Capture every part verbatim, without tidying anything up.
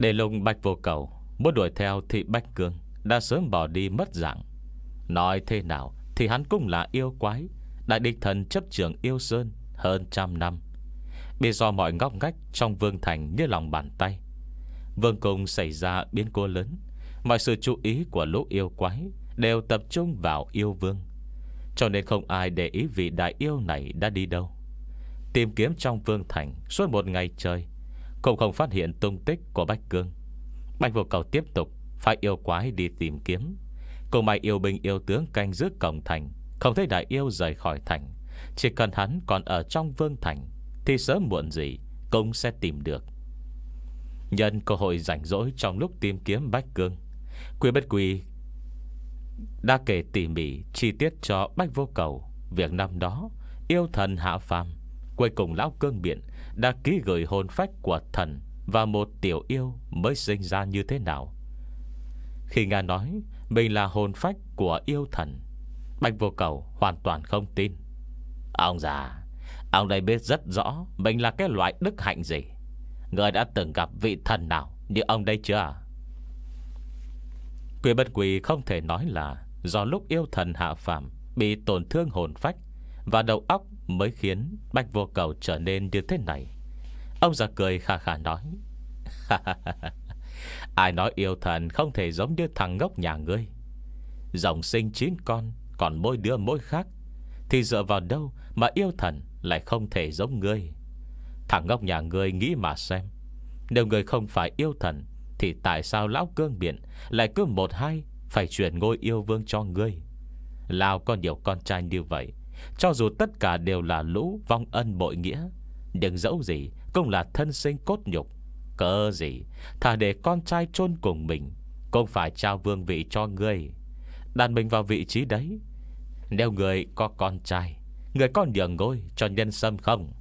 Để lùng Bạch Vô Cầu muốn đuổi theo thì Bạch Cương đã sớm bỏ đi mất dạng. Nói thế nào thì hắn cũng là yêu quái, đại địch thần chấp trưởng yêu sơn hơn trăm năm, biết do mọi ngóc ngách trong vương thành như lòng bàn tay. Vương cung xảy ra biến cố lớn, mọi sự chú ý của lũ yêu quái đều tập trung vào yêu vương, cho nên không ai để ý vị đại yêu này đã đi đâu. Tìm kiếm trong vương thành suốt một ngày trời cũng không phát hiện tung tích của Bạch Cương. Bạch Vô Cầu tiếp tục phải yêu quái đi tìm kiếm. Cùng mày yêu binh yêu tướng canh giữ cổng thành, không thấy đại yêu rời khỏi thành. Chỉ cần hắn còn ở trong vương thành thì sớm muộn gì cũng sẽ tìm được. Nhân cơ hội rảnh rỗi trong lúc tìm kiếm Bạch Cương, Quy Bất Quy đã kể tỉ mỉ chi tiết cho Bạch Vô Cầu việc năm đó yêu thần hạ phàm. Cuối cùng lão Cương Biện đã ký gửi hồn phách của thần và một tiểu yêu mới sinh ra như thế nào. Khi nghe nói mình là hồn phách của yêu thần, Bạch Vô Cầu hoàn toàn không tin. Ông già, ông đây biết rất rõ mình là cái loại đức hạnh gì. Người đã từng gặp vị thần nào như ông đây chưa? Quy Bất Quy không thể nói là do lúc yêu thần hạ phàm bị tổn thương hồn phách và đầu óc mới khiến Bạch Vô Cầu trở nên như thế này. Ông già cười khà khà nói: ai nói yêu thần không thể giống như thằng ngốc nhà ngươi? Rồng sinh chín con, còn mỗi đứa mỗi khác, thì dựa vào đâu mà yêu thần lại không thể giống ngươi? Thằng ngốc nhà ngươi nghĩ mà xem, nếu ngươi không phải yêu thần thì tại sao lão Cương Biện lại cứ một hai phải chuyển ngôi yêu vương cho ngươi? Lão có nhiều con trai như vậy, cho dù tất cả đều là lũ vong ân bội nghĩa, nhưng dẫu gì cũng là thân sinh cốt nhục. Cớ gì thà để con trai chôn cùng mình cũng phải trao vương vị cho ngươi, đặt mình vào vị trí đấy. Nếu người có con trai, người có nhường ngôi cho nhân sâm không?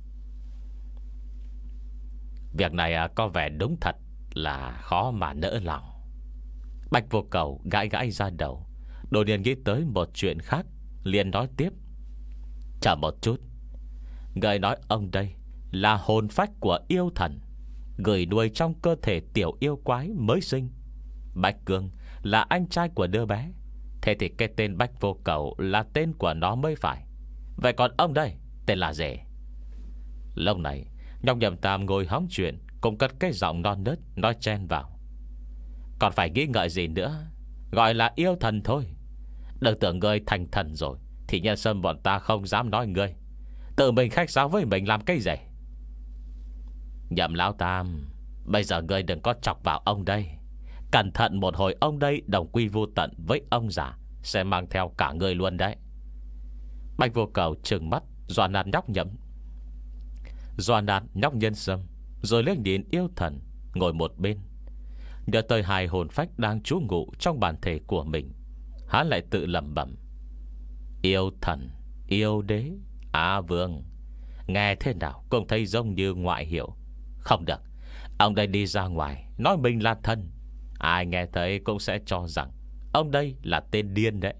Việc này có vẻ đúng thật là khó mà nỡ lòng. Bạch Vô Cầu gãi gãi ra đầu, đột nhiên nghĩ tới một chuyện khác, liền nói tiếp: chờ một chút, người nói ông đây là hồn phách của yêu thần, gửi nuôi trong cơ thể tiểu yêu quái mới sinh. Bạch Cương là anh trai của đứa bé, thế thì cái tên Bạch Vô Cầu là tên của nó mới phải. Vậy còn ông đây tên là gì? Lúc này Nhóc Nhậm Tam ngồi hóng chuyện cũng cất cái giọng non nớt nói chen vào: còn phải nghĩ ngợi gì nữa, gọi là yêu thần thôi. Đừng tưởng ngươi thành thần rồi thì nhân sâm bọn ta không dám nói ngươi. Tự mình khách sáo với mình làm cái gì? Nhậm Lão Tam, bây giờ ngươi đừng có chọc vào ông đây. Cẩn thận một hồi ông đây đồng quy vô tận với ông già sẽ mang theo cả ngươi luôn đấy. Bạch Vô Cầu trừng mắt dọa nạt nhóc Nhậm, dọa nạt nhóc Nhân Sâm, rồi lên nhìn yêu thần ngồi một bên. Nhớ tới hai hồn phách đang trú ngụ trong bản thể của mình, hắn lại tự lẩm bẩm: yêu thần, yêu đế, Á Vương, nghe thế nào cũng thấy giống như ngoại hiệu. Không được, ông đây đi ra ngoài nói mình là thần, ai nghe thấy cũng sẽ cho rằng ông đây là tên điên đấy.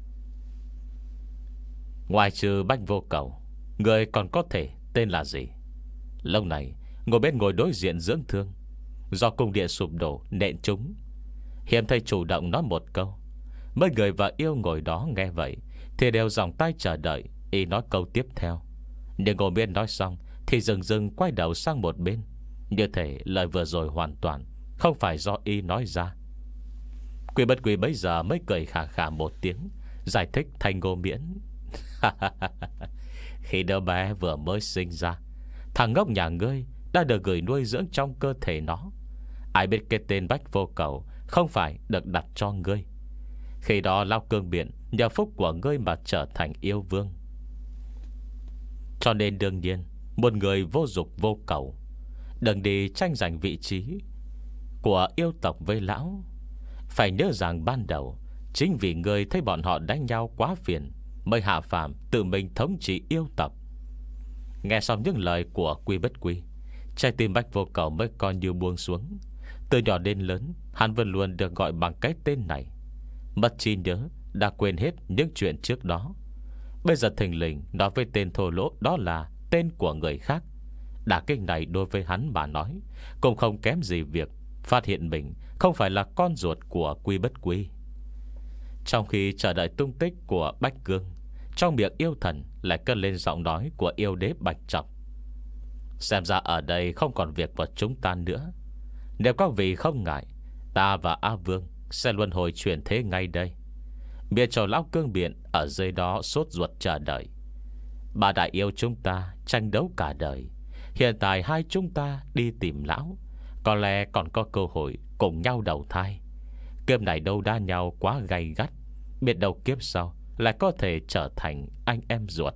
Ngoài trừ Bạch Vô Cầu, người còn có thể tên là gì? Lúc này ngồi bên ngồi đối diện dưỡng thương, do cung điện sụp đổ nện chúng, hiếm thấy chủ động nói một câu. Mấy người và yêu ngồi đó nghe vậy thì đều giòng tay chờ đợi y nói câu tiếp theo. Nhưng ngồi bên nói xong thì dừng dừng quay đầu sang một bên, như thể lời vừa rồi hoàn toàn không phải do y nói ra. Quy Bất Quy bấy giờ mới cười khà khà một tiếng, giải thích thành Ngô Miễn: khi đứa bé vừa mới sinh ra, thằng ngốc nhà ngươi đã được gửi nuôi dưỡng trong cơ thể nó. Ai biết cái tên Bạch Vô Cầu không phải được đặt cho ngươi. Khi đó Lão Cương Biện nhờ phúc của ngươi mà trở thành yêu vương. Cho nên đương nhiên một người vô dục vô cầu, đừng đi tranh giành vị trí của yêu tộc với lão. Phải nhớ rằng ban đầu chính vì ngươi thấy bọn họ đánh nhau quá phiền, mới hạ phàm tự mình thống trị yêu tộc. Nghe xong những lời của Quy Bất Quy, trái tim Bạch Vô Cầu mới coi như buông xuống. Từ nhỏ đến lớn, hắn vẫn luôn được gọi bằng cái tên này. Mất trí nhớ, đã quên hết những chuyện trước đó. Bây giờ thình lình nói với tên thô lỗ đó là tên của người khác. Đả kích này đối với hắn mà nói cũng không kém gì việc phát hiện mình không phải là con ruột của Quy Bất Quy. Trong khi chờ đợi tung tích của Bách Cương, trong miệng yêu thần lại cất lên giọng nói của yêu đế Bạch Trọng. Xem ra ở đây không còn việc của chúng ta nữa. Nếu các vị không ngại, ta và A Vương sẽ luân hồi chuyển thế ngay đây, miễn cho lão cương biện ở dưới đó sốt ruột chờ đợi. Ba đại yêu chúng ta tranh đấu cả đời, hiện tại hai chúng ta đi tìm lão, có lẽ còn có cơ hội cùng nhau đầu thai. Kiếp này đâu đa nhau quá gay gắt, biết đâu kiếp sau lại có thể trở thành anh em ruột.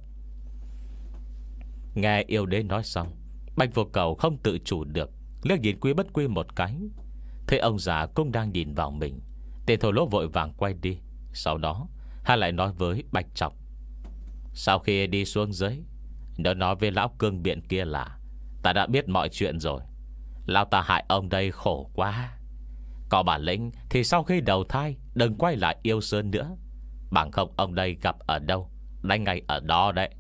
Nghe yêu đế nói xong, Bạch Vô Cầu không tự chủ được liếc nhìn Quý Bất Quy một cái. Thấy ông già cũng đang nhìn vào mình, tên thổ lỗ vội vàng quay đi. Sau đó hắn lại nói với Bạch Trọng: sau khi đi xuống dưới, nó nói với lão cương biện kia là ta đã biết mọi chuyện rồi. Lão ta hại ông đây khổ quá. Có bản lĩnh thì sau khi đầu thai đừng quay lại Yêu Sơn nữa, bằng không ông đây gặp ở đâu đánh ngay ở đó đấy.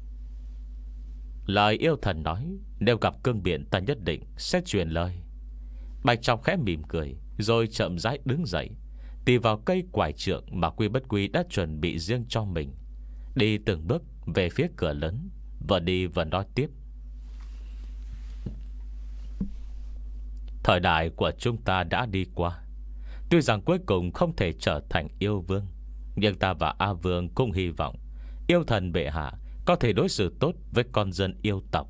Lời yêu thần nói, nếu gặp cương biện ta nhất định sẽ truyền lời. Bạch Trọng khẽ mỉm cười, rồi chậm rãi đứng dậy, tìm vào cây quải trượng mà Quy Bất Quy đã chuẩn bị riêng cho mình, đi từng bước về phía cửa lớn, vừa đi vừa nói tiếp: thời đại của chúng ta đã đi qua. Tuy rằng cuối cùng không thể trở thành yêu vương, nhưng ta và A Vương cũng hy vọng yêu thần bệ hạ có thể đối xử tốt với con dân yêu tộc.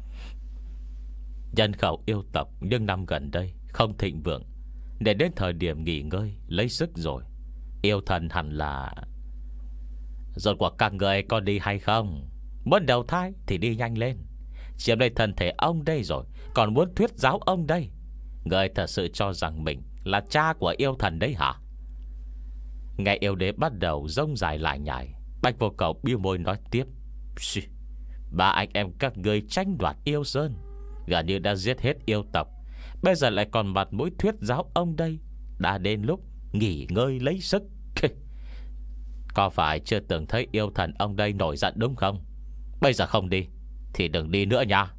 Nhân khẩu yêu tộc những năm gần đây không thịnh vượng, để đến thời điểm nghỉ ngơi lấy sức rồi, yêu thần hẳn là... Rốt cuộc các người có đi hay không? Muốn đầu thai thì đi nhanh lên, chiếm lấy thân thể ông đây rồi còn muốn thuyết giáo ông đây. Người thật sự cho rằng mình là cha của yêu thần đấy hả? Nghe yêu đế bắt đầu rông dài lại nhải, Bạch Vô Cầu biêu môi nói tiếp: ba anh em các ngươi tranh đoạt Yêu Sơn, gần như đã giết hết yêu tộc, bây giờ lại còn mặt mũi thuyết giáo ông đây. Đã đến lúc nghỉ ngơi lấy sức. Có phải chưa từng thấy yêu thần ông đây nổi giận đúng không? Bây giờ không đi thì đừng đi nữa nha.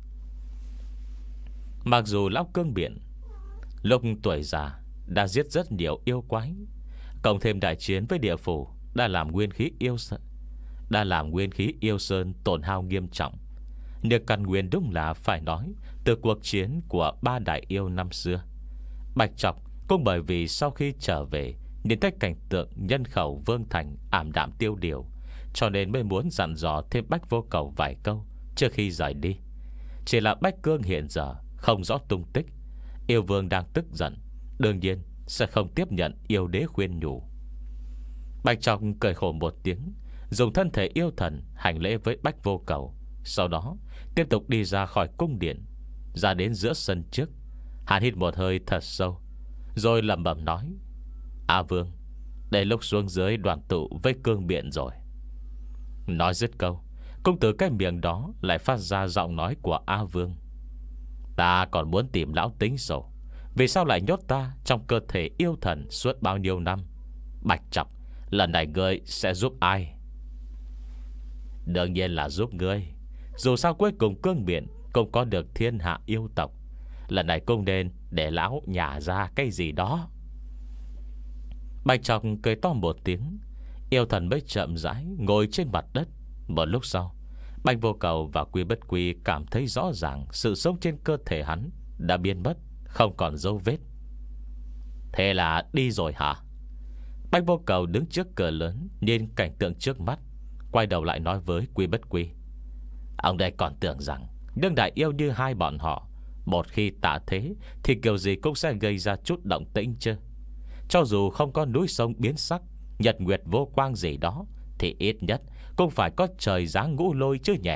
Mặc dù lão cương biện lúc tuổi già đã giết rất nhiều yêu quái, cộng thêm đại chiến với địa phủ, đã làm nguyên khí yêu sơn Đã làm nguyên khí yêu sơn tổn hao nghiêm trọng. Nhưng căn nguyên đúng là phải nói từ cuộc chiến của ba đại yêu năm xưa. Bạch Trọc cũng bởi vì sau khi trở về nhìn thấy cảnh tượng nhân khẩu vương thành ảm đạm tiêu điều, cho nên mới muốn dặn dò thêm Bách Vô Cầu vài câu trước khi rời đi. Chỉ là Bách Cương hiện giờ không rõ tung tích, yêu vương đang tức giận, đương nhiên sẽ không tiếp nhận yêu đế khuyên nhủ. Bạch Trọc cười khổ một tiếng, dùng thân thể yêu thần hành lễ với Bách Vô Cầu, sau đó tiếp tục đi ra khỏi cung điện, ra đến giữa sân trước. Hắn hít một hơi thật sâu, rồi lẩm bẩm nói: A Vương, để lúc xuống dưới đoàn tụ với cương biện rồi. Nói dứt câu, cũng từ cái miệng đó lại phát ra giọng nói của A Vương: ta còn muốn tìm lão tính sổ, vì sao lại nhốt ta trong cơ thể yêu thần suốt bao nhiêu năm. Bạch Trọc, lần này ngươi sẽ giúp ai? Đương nhiên là giúp ngươi. Dù sao cuối cùng cương biện cũng có được thiên hạ yêu tộc, lần này cũng nên để lão nhả ra cái gì đó. Bạch Trọc cười to một tiếng, yêu thần mới chậm rãi ngồi trên mặt đất. Một lúc sau, Bạch Vô Cầu và Quy Bất Quy cảm thấy rõ ràng sự sống trên cơ thể hắn đã biến mất, không còn dấu vết. Thế là đi rồi hả? Bạch Vô Cầu đứng trước cửa lớn, nhìn cảnh tượng trước mắt, quay đầu lại nói với Quy Bất Quy: ông đây còn tưởng rằng đương đại yêu như hai bọn họ, một khi tạ thế thì kiểu gì cũng sẽ gây ra chút động tĩnh chứ. Cho dù không có núi sông biến sắc, nhật nguyệt vô quang gì đó, thì ít nhất cũng phải có trời giáng ngũ lôi chứ nhỉ.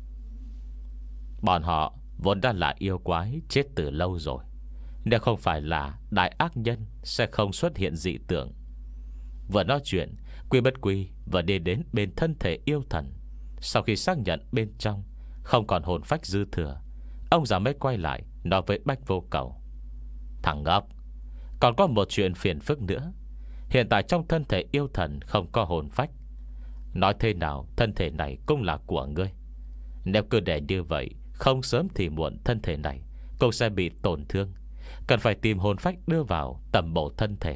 Bọn họ vốn đã là yêu quái chết từ lâu rồi, nếu không phải là đại ác nhân sẽ không xuất hiện dị tượng. Vừa nói chuyện, Quy Bất Quy vừa đi đến bên thân thể yêu thần. Sau khi xác nhận bên trong không còn hồn phách dư thừa, ông già mới quay lại nói với Bách Vô Cầu: thằng ngốc, còn có một chuyện phiền phức nữa. Hiện tại trong thân thể yêu thần không có hồn phách. Nói thế nào thân thể này cũng là của ngươi. Nếu cứ để như vậy, không sớm thì muộn thân thể này cũng sẽ bị tổn thương, cần phải tìm hồn phách đưa vào tầm bổ thân thể.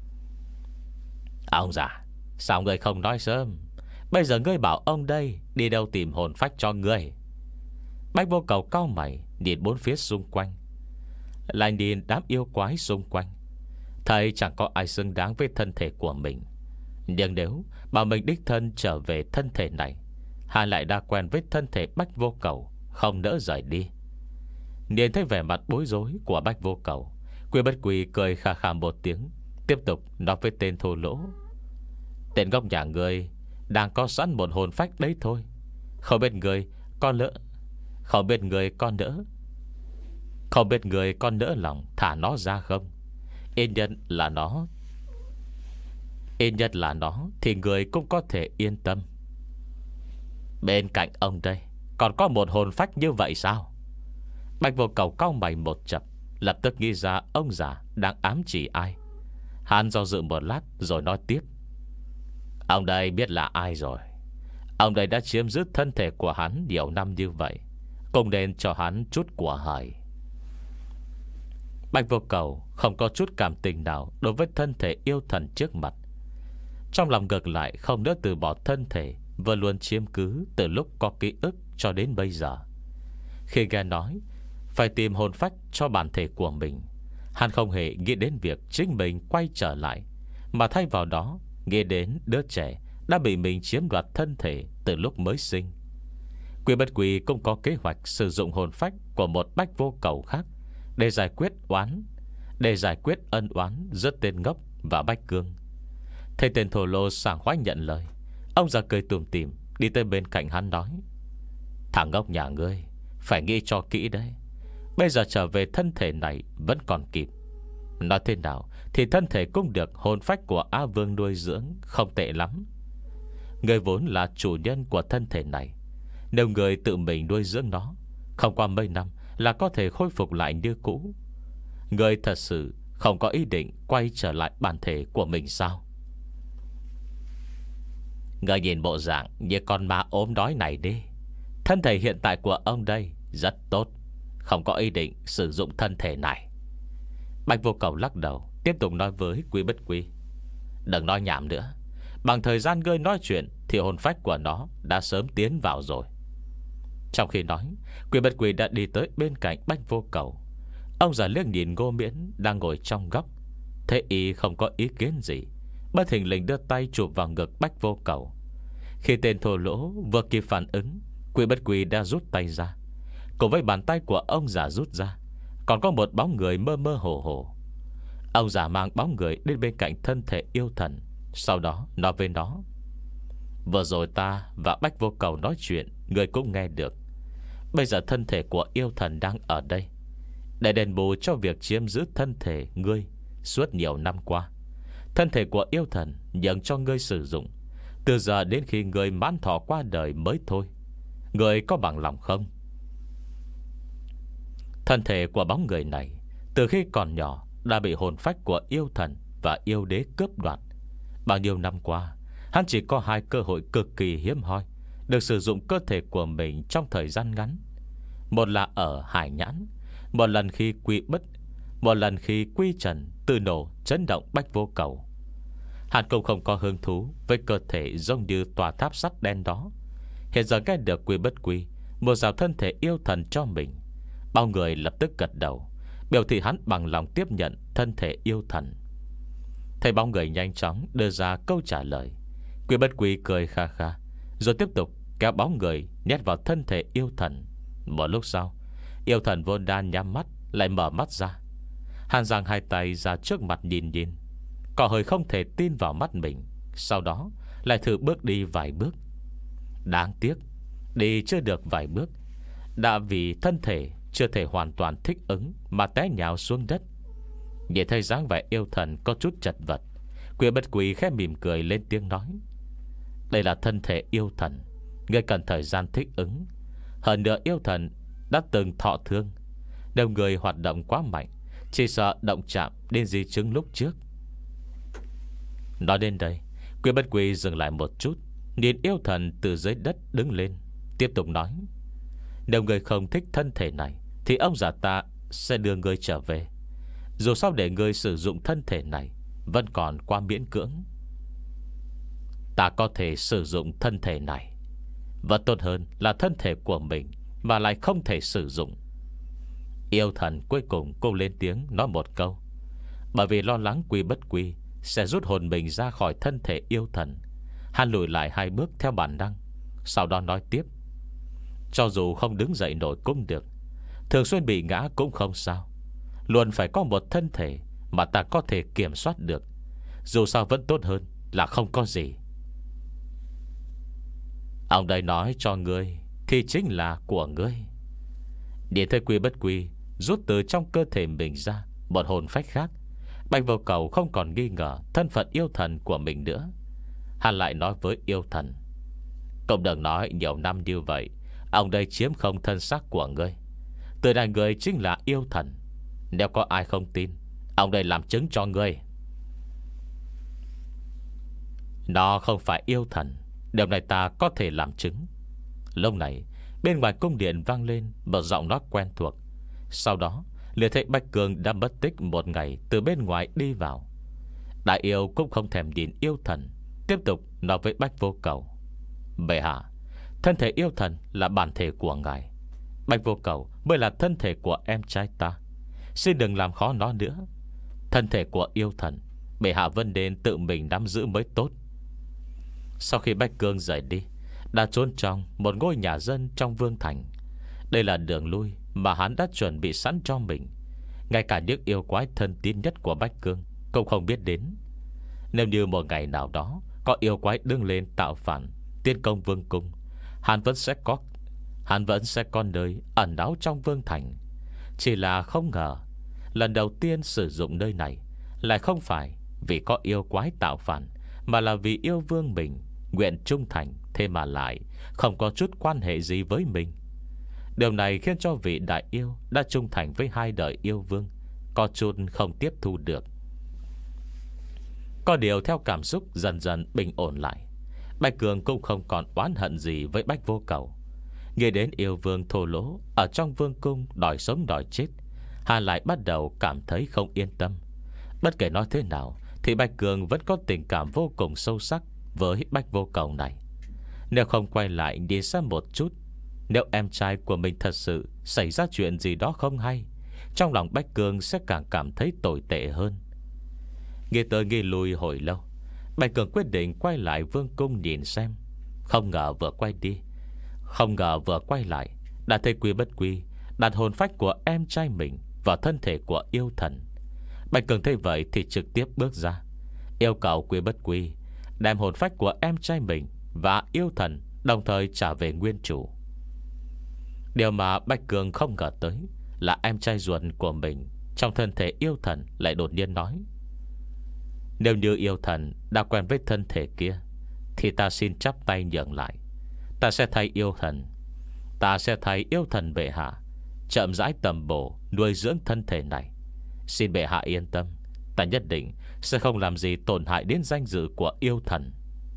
Ông già, sao ngươi không nói sớm? Bây giờ ngươi bảo ông đây đi đâu tìm hồn phách cho ngươi? Bách Vô Cầu cau mày, nhìn bốn phía xung quanh, lại nhìn đám yêu quái xung quanh, thấy chẳng có ai xứng đáng với thân thể của mình. Nhưng nếu bảo mình đích thân trở về thân thể này, hắn lại đã quen với thân thể Bách Vô Cầu, không nỡ rời đi. Nhìn thấy vẻ mặt bối rối của Bách Vô Cầu, Quy Bất Quy cười khà khà một tiếng, tiếp tục nói với tên thô lỗ: Tên ngốc nhà ngươi đang có sẵn một hồn phách đấy thôi. Không biết người con lỡ Không biết người con đỡ Không biết người con đỡ lòng thả nó ra không? Ít nhất là nó Ít nhất là nó thì người cũng có thể yên tâm. Bên cạnh ông đây còn có một hồn phách như vậy sao? Bạch Vô Cầu cau mày một chập, lập tức nghĩ ra ông già đang ám chỉ ai. Hắn do dự một lát rồi nói tiếp: Ông đây biết là ai rồi. Ông đây đã chiếm giữ thân thể của hắn nhiều năm như vậy, cũng nên cho hắn chút của hời. Bạch Vô Cầu không có chút cảm tình nào đối với thân thể yêu thần trước mặt. Trong lòng ngược lại không nỡ từ bỏ thân thể vừa luôn chiếm cứ từ lúc có ký ức cho đến bây giờ. Khi nghe nói phải tìm hồn phách cho bản thể của mình, hắn không hề nghĩ đến việc chính mình quay trở lại, mà thay vào đó nghĩ đến đứa trẻ đã bị mình chiếm đoạt thân thể từ lúc mới sinh. Quy Bất Quy cũng có kế hoạch sử dụng hồn phách của một Bách Vô Cầu khác để giải quyết oán Để giải quyết ân oán giữa tên ngốc và Bách Cương. Thấy tên thổ lô sảng khoái nhận lời, ông già cười tủm tỉm đi tới bên cạnh hắn nói: Thằng ngốc nhà ngươi phải nghĩ cho kỹ đấy. Bây giờ trở về thân thể này vẫn còn kịp. Nói thế nào thì thân thể cũng được hồn phách của A Vương nuôi dưỡng không tệ lắm. Người vốn là chủ nhân của thân thể này, nếu người tự mình nuôi dưỡng nó, không qua mấy năm là có thể khôi phục lại như cũ. Người thật sự không có ý định quay trở lại bản thể của mình sao? Người nhìn bộ dạng như con ma ốm đói này đi. Thân thể hiện tại của ông đây rất tốt, không có ý định sử dụng thân thể này. Bạch Vô Cầu lắc đầu, tiếp tục nói với Quy Bất Quy: Đừng nói nhảm nữa. Bằng thời gian ngươi nói chuyện thì hồn phách của nó đã sớm tiến vào rồi. Trong khi nói, Quy Bất Quy đã đi tới bên cạnh Bách Vô Cầu. Ông già liếc nhìn Ngô Miễn đang ngồi trong góc, thế y không có ý kiến gì, bất thình lình đưa tay chụp vào ngực Bách Vô Cầu. Khi tên thô lỗ vừa kịp phản ứng, Quy Bất Quy đã rút tay ra. Cùng với bàn tay của ông già rút ra, còn có một bóng người mơ mơ hồ hồ. Ông già mang bóng người đến bên cạnh thân thể yêu thần, sau đó nói với nó: Vừa rồi ta và Bách Vô Cầu nói chuyện, người cũng nghe được. Bây giờ thân thể của yêu thần đang ở đây, để đền bù cho việc chiếm giữ thân thể ngươi suốt nhiều năm qua. Thân thể của yêu thần nhận cho ngươi sử dụng từ giờ đến khi ngươi mãn thọ qua đời mới thôi. Ngươi có bằng lòng không? Thân thể của bóng người này từ khi còn nhỏ đã bị hồn phách của yêu thần và yêu đế cướp đoạt. Bao nhiêu năm qua, hắn chỉ có hai cơ hội cực kỳ hiếm hoi được sử dụng cơ thể của mình trong thời gian ngắn. Một là ở Hải Nhãn, một lần khi quy bất Một lần khi quy trần tự nổ chấn động Bách Vô Cầu. Hắn cũng không có hứng thú với cơ thể giống như tòa tháp sắt đen đó. Hiện giờ nghe được Quy Bất Quy một rào thân thể yêu thần cho mình, bao người lập tức gật đầu, biểu thị hắn bằng lòng tiếp nhận thân thể yêu thần. Thấy bao người nhanh chóng đưa ra câu trả lời, Quy Bất Quy cười kha kha, rồi tiếp tục kéo bóng người nhét vào thân thể yêu thần. Một lúc sau, yêu thần vốn đang nhắm mắt lại mở mắt ra. Hắn giang hai tay ra trước mặt nhìn nhìn, có hơi không thể tin vào mắt mình. Sau đó lại thử bước đi vài bước. Đáng tiếc, đi chưa được vài bước đã vì thân thể chưa thể hoàn toàn thích ứng mà té nhào xuống đất. Nhìn thấy dáng vẻ yêu thần có chút chật vật, Quy Bất Quy khẽ mỉm cười lên tiếng nói: Đây là thân thể yêu thần, ngươi cần thời gian thích ứng. Hơn nữa yêu thần đã từng thọ thương, nếu người hoạt động quá mạnh, chỉ sợ động chạm đến di chứng lúc trước. Nói đến đây, Quy Bất Quy dừng lại một chút, nhìn yêu thần từ dưới đất đứng lên, tiếp tục nói: Nếu người không thích thân thể này thì ông già ta sẽ đưa người trở về. Dù sao để ngươi sử dụng thân thể này vẫn còn quá miễn cưỡng. Ta có thể sử dụng thân thể này, vẫn tốt hơn là thân thể của mình mà lại không thể sử dụng. Yêu thần cuối cùng cô lên tiếng nói một câu. Bởi vì lo lắng Quy Bất Quy sẽ rút hồn mình ra khỏi thân thể yêu thần, hắn lùi lại hai bước theo bản năng. Sau đó nói tiếp: cho dù không đứng dậy nổi cũng được, thường xuyên bị ngã cũng không sao. Luôn phải có một thân thể mà ta có thể kiểm soát được. Dù sao vẫn tốt hơn là không có gì. Ông đây nói cho ngươi thì chính là của ngươi. Điện thấy Quy Bất Quy rút từ trong cơ thể mình ra một hồn phách khác, Bạch Vô Cầu không còn nghi ngờ thân phận yêu thần của mình nữa. Hắn lại nói với yêu thần: cũng đừng nói nhiều năm như vậy, ông đây chiếm không thân xác của ngươi. Từ này ngươi chính là yêu thần. Nếu có ai không tin, ông đây làm chứng cho ngươi. Nó không phải yêu thần, điều này ta có thể làm chứng. Lúc này bên ngoài cung điện vang lên một giọng nói quen thuộc. Sau đó liền thấy Bạch Cường đã mất tích một ngày từ bên ngoài đi vào. Đại yêu cũng không thèm nhìn yêu thần, tiếp tục nói với Bạch Vô Cầu: bệ hạ, thân thể yêu thần là bản thể của ngài. Bạch Vô Cầu mới là thân thể của em trai ta. Xin đừng làm khó nó nữa. Thân thể của yêu thần bệ hạ vẫn nên tự mình nắm giữ mới tốt. Sau khi Bạch Cương rời đi, đã trốn trong một ngôi nhà dân trong vương thành. Đây là đường lui mà hắn đã chuẩn bị sẵn cho mình. Ngay cả những yêu quái thân tín nhất của Bạch Cương cũng không biết đến. Nếu như một ngày nào đó có yêu quái đứng lên tạo phản, tiến công vương cung, Hắn vẫn sẽ có Hắn vẫn sẽ có nơi ẩn náu trong vương thành. Chỉ là không ngờ lần đầu tiên sử dụng nơi này lại không phải vì có yêu quái tạo phản, mà là vì yêu vương mình nguyện trung thành. Thế mà lại không có chút quan hệ gì với mình. Điều này khiến cho vị đại yêu đã trung thành với hai đời yêu vương có chút không tiếp thu được. Có điều theo cảm xúc dần dần bình ổn lại, Bạch Cường cũng không còn oán hận gì với Bạch Vô Cầu. Nghe đến yêu vương thô lỗ ở trong vương cung đòi sống đòi chết, Hà lại bắt đầu cảm thấy không yên tâm. Bất kể nói thế nào thì Bạch Cường vẫn có tình cảm vô cùng sâu sắc với Bạch Vô Cầu này. Nếu không quay lại đi xem một chút, nếu em trai của mình thật sự xảy ra chuyện gì đó không hay, trong lòng Bạch Cường sẽ càng cảm thấy tồi tệ hơn. Nghe tới nghi lùi hồi lâu, Bạch Cường quyết định quay lại vương cung nhìn xem. Không ngờ vừa quay đi Không ngờ vừa quay lại đã thấy Quy Bất Quy đặt hồn phách của em trai mình vào thân thể của yêu thần. Bạch Cường thấy vậy thì trực tiếp bước ra, yêu cầu Quy Bất Quy đem hồn phách của em trai mình và yêu thần đồng thời trả về nguyên chủ. Điều mà Bạch Cường không ngờ tới là em trai ruột của mình trong thân thể yêu thần lại đột nhiên nói: nếu như yêu thần đã quen với thân thể kia thì ta xin chắp tay nhường lại. Ta sẽ thay yêu thần Ta sẽ thay yêu thần bệ hạ chậm rãi tầm bổ nuôi dưỡng thân thể này. Xin bệ hạ yên tâm, ta nhất định sẽ không làm gì tổn hại đến danh dự của yêu thần.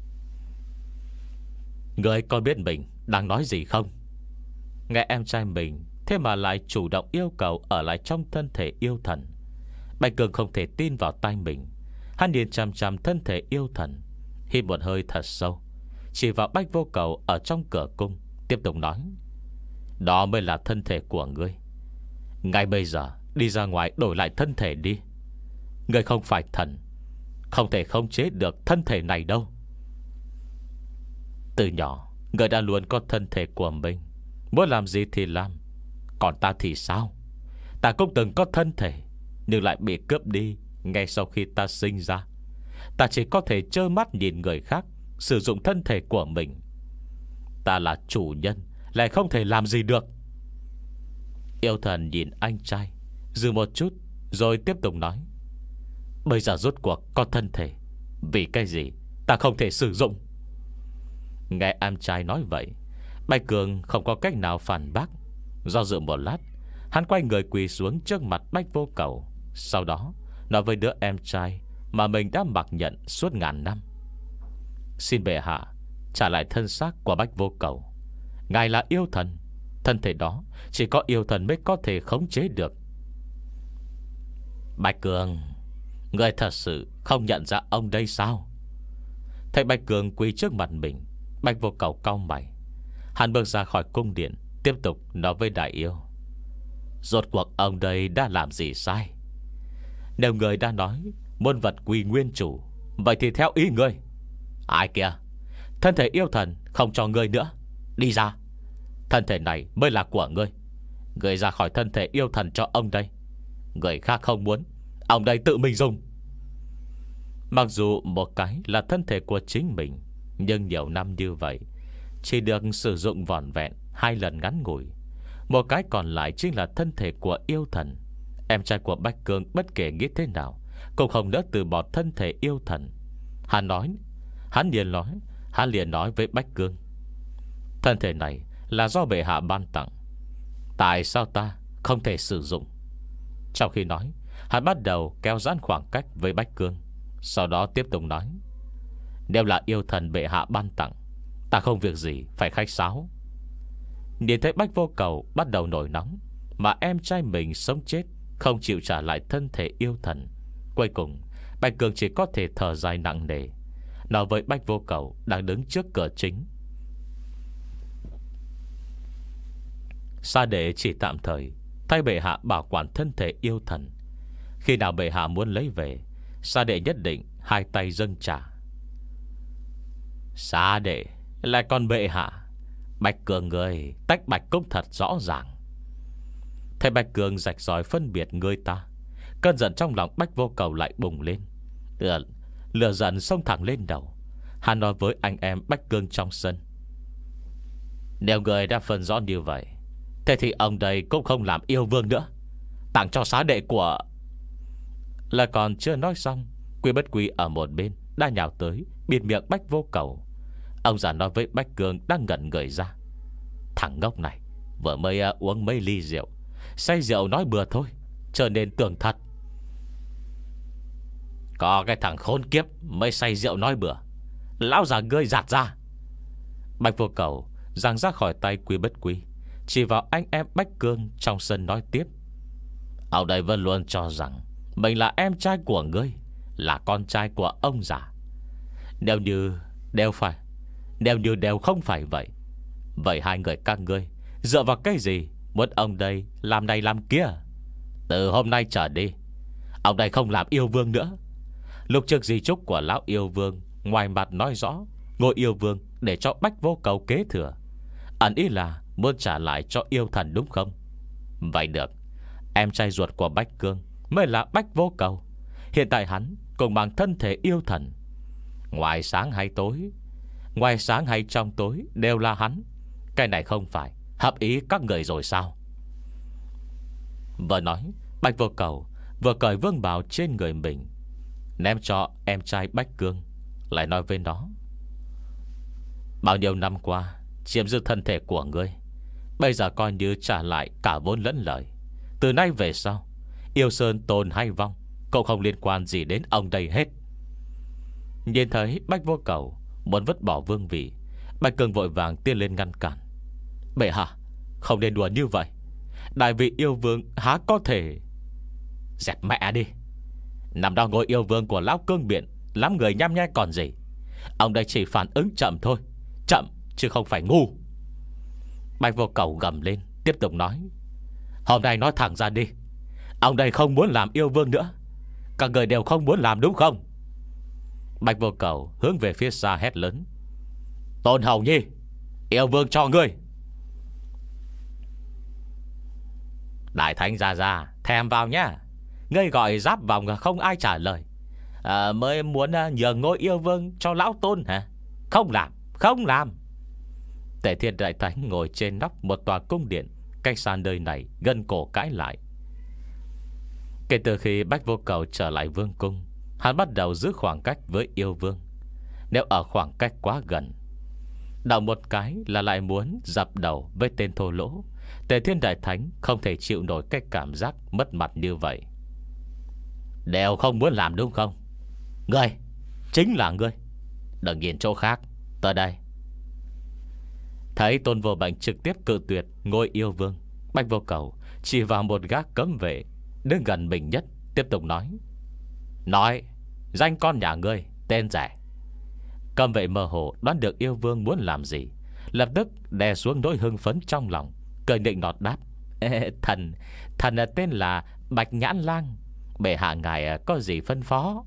Người có biết mình đang nói gì không? Nghe em trai mình thế mà lại chủ động yêu cầu ở lại trong thân thể yêu thần, Bạch Cường không thể tin vào tai mình. Hắn nhìn chằm chằm thân thể yêu thần, hít một hơi thật sâu, chỉ vào Bạch Vô Cầu ở trong cửa cung, tiếp tục nói: đó mới là thân thể của ngươi. Ngay bây giờ đi ra ngoài đổi lại thân thể đi. Ngươi không phải thần, không thể khống chế được thân thể này đâu. Từ nhỏ ngươi đã luôn có thân thể của mình, muốn làm gì thì làm. Còn ta thì sao? Ta cũng từng có thân thể, nhưng lại bị cướp đi ngay sau khi ta sinh ra. Ta chỉ có thể trơ mắt nhìn người khác sử dụng thân thể của mình. Ta là chủ nhân, lại không thể làm gì được. Yêu thần nhìn anh trai dừng một chút rồi tiếp tục nói: bây giờ rốt cuộc có thân thể, vì cái gì ta không thể sử dụng? Nghe em trai nói vậy, Bạch Cường không có cách nào phản bác. Do dự một lát, hắn quay người quỳ xuống trước mặt Bạch Vô Cầu. Sau đó nói với đứa em trai mà mình đã mặc nhận suốt ngàn năm: xin bệ hạ trả lại thân xác của Bạch Vô Cầu. Ngài là yêu thần, thân thể đó chỉ có yêu thần mới có thể khống chế được. Bạch Cường, người thật sự không nhận ra ông đây sao? Thấy Bạch Cường quỳ trước mặt mình, Bạch Vô Cầu cau mày. Hắn bước ra khỏi cung điện, tiếp tục nói với Đại Yêu: rốt cuộc ông đây đã làm gì sai? Nếu người đã nói muôn vật quy nguyên chủ, vậy thì theo ý ngươi. Ai kìa, thân thể yêu thần không cho ngươi nữa. Đi ra. Thân thể này mới là của ngươi. Ngươi ra khỏi thân thể yêu thần cho ông đây. Người khác không muốn, ông đây tự mình dùng. Mặc dù một cái là thân thể của chính mình, nhưng nhiều năm như vậy chỉ được sử dụng vỏn vẹn hai lần ngắn ngủi. Một cái còn lại chính là thân thể của yêu thần. Em trai của Bạch Cường bất kể nghĩ thế nào cũng không nỡ từ bỏ thân thể yêu thần. Hắn nói Hắn liền nói Hắn liền nói với Bạch Cường: thân thể này là do bệ hạ ban tặng, tại sao ta không thể sử dụng? Trong khi nói, hắn bắt đầu kéo giãn khoảng cách với Bạch Cường. Sau đó tiếp tục nói: nếu là yêu thần bệ hạ ban tặng, ta không việc gì phải khách sáo. Nhìn thấy Bạch Vô Cầu bắt đầu nổi nóng, mà em trai mình sống chết không chịu trả lại thân thể yêu thần, cuối cùng Bạch Cường chỉ có thể thở dài nặng nề, nói với Bạch Vô Cầu đang đứng trước cửa chính: Sa đệ chỉ tạm thời thay bệ hạ bảo quản thân thể yêu thần. Khi nào bệ hạ muốn lấy về, Sa đệ nhất định hai tay dâng trả. Sa đệ lại còn bệ hạ? Bạch Cường người tách bạch cũng thật rõ ràng. Thấy Bạch Cường rạch ròi phân biệt người ta, cơn giận trong lòng Bạch Vô Cầu lại bùng lên. Lửa, lửa giận xông thẳng lên đầu. Hắn nói với anh em Bạch Cường trong sân: nếu người đã phân rõ như vậy, thế thì ông đây cũng không làm yêu vương nữa, tặng cho xá đệ của... Là còn chưa nói xong, Quy Bất Quy ở một bên đã nhào tới bịt miệng Bạch Vô Cầu. Ông già nói với Bạch Cường đang ngẩn người ra: thằng ngốc này vừa mới uh, uống mấy ly rượu, say rượu nói bừa thôi, trở nên tưởng thật. Có cái thằng khốn kiếp mới say rượu nói bừa, lão già ngươi giạt ra. Bạch Vô Cầu giằng ra khỏi tay Quy Bất Quy, chỉ vào anh em Bạch Cường trong sân nói tiếp: ông đây vẫn luôn cho rằng mình là em trai của ngươi, là con trai của ông già. Nếu như đều phải Nếu như đều không phải vậy, vậy hai người các ngươi dựa vào cái gì muốn ông đây làm này làm kia? Từ hôm nay trở đi, ông đây không làm yêu vương nữa. Lúc trước di chúc của lão yêu vương ngoài mặt nói rõ ngôi yêu vương để cho Bạch Vô Cầu kế thừa, ẩn ý là muốn trả lại cho yêu thần đúng không? Vậy được, em trai ruột của Bạch Cương mới là Bạch Vô Cầu. Hiện tại hắn cùng bằng thân thể yêu thần, ngoài sáng hay tối, ngoài sáng hay trong tối đều là hắn. Cái này không phải hợp ý các người rồi sao? Vừa nói, Bạch Vô Cầu vừa cởi vương bào trên người mình, ném cho em trai Bạch Cương, lại nói với nó: bao nhiêu năm qua chiếm giữ thân thể của ngươi, bây giờ coi như trả lại cả vốn lẫn lời. Từ nay về sau, yêu sơn tồn hay vong cũng không liên quan gì đến ông đây hết. Nhìn thấy Bạch Vô Cầu muốn vứt bỏ vương vị, Bạch Cường vội vàng tiến lên ngăn cản: bệ hạ, không nên đùa như vậy. Đại vị yêu vương há có thể... Dẹp mẹ đi. Nằm đó ngôi yêu vương của lão cương biển, lắm người nhăm nhai còn gì. Ông đây chỉ phản ứng chậm thôi, chậm chứ không phải ngu. Bạch Vô Cầu gầm lên, tiếp tục nói: hôm nay nói thẳng ra đi, ông đây không muốn làm yêu vương nữa. Các người đều không muốn làm đúng không? Bạch Vô Cầu hướng về phía xa hét lớn: Tôn Hầu Nhi, yêu vương cho ngươi. Đại Thánh ra ra, thèm vào nhá. Ngươi gọi giáp vòng không ai trả lời, à, mới muốn nhờ ngôi yêu vương cho lão Tôn hả? Không làm, không làm. Tề Thiên Đại Thánh ngồi trên nóc một tòa cung điện cách xa nơi này, gân cổ cãi lại. Kể từ khi Bạch Vô Cầu trở lại vương cung, hắn bắt đầu giữ khoảng cách với yêu vương. Nếu ở khoảng cách quá gần, động một cái là lại muốn dập đầu với tên thô lỗ. Tề Thiên Đại Thánh không thể chịu nổi cái cảm giác mất mặt như vậy. Đều không muốn làm đúng không? Ngươi, chính là ngươi. Đừng nhìn chỗ khác, tới đây. Thấy Tôn Vô Bệnh trực tiếp cự tuyệt ngôi yêu vương, Bạch Vô Cầu chỉ vào một gác cấm vệ đứng gần mình nhất, tiếp tục nói: Nói danh con nhà ngươi tên rẻ. Cấm vệ mơ hồ đoán được yêu vương muốn làm gì, lập tức đè xuống nỗi hưng phấn trong lòng, cười nịnh nọt đáp: Ê, Thần Thần tên là Bạch Nhãn Lang. Bệ hạ ngài có gì phân phó?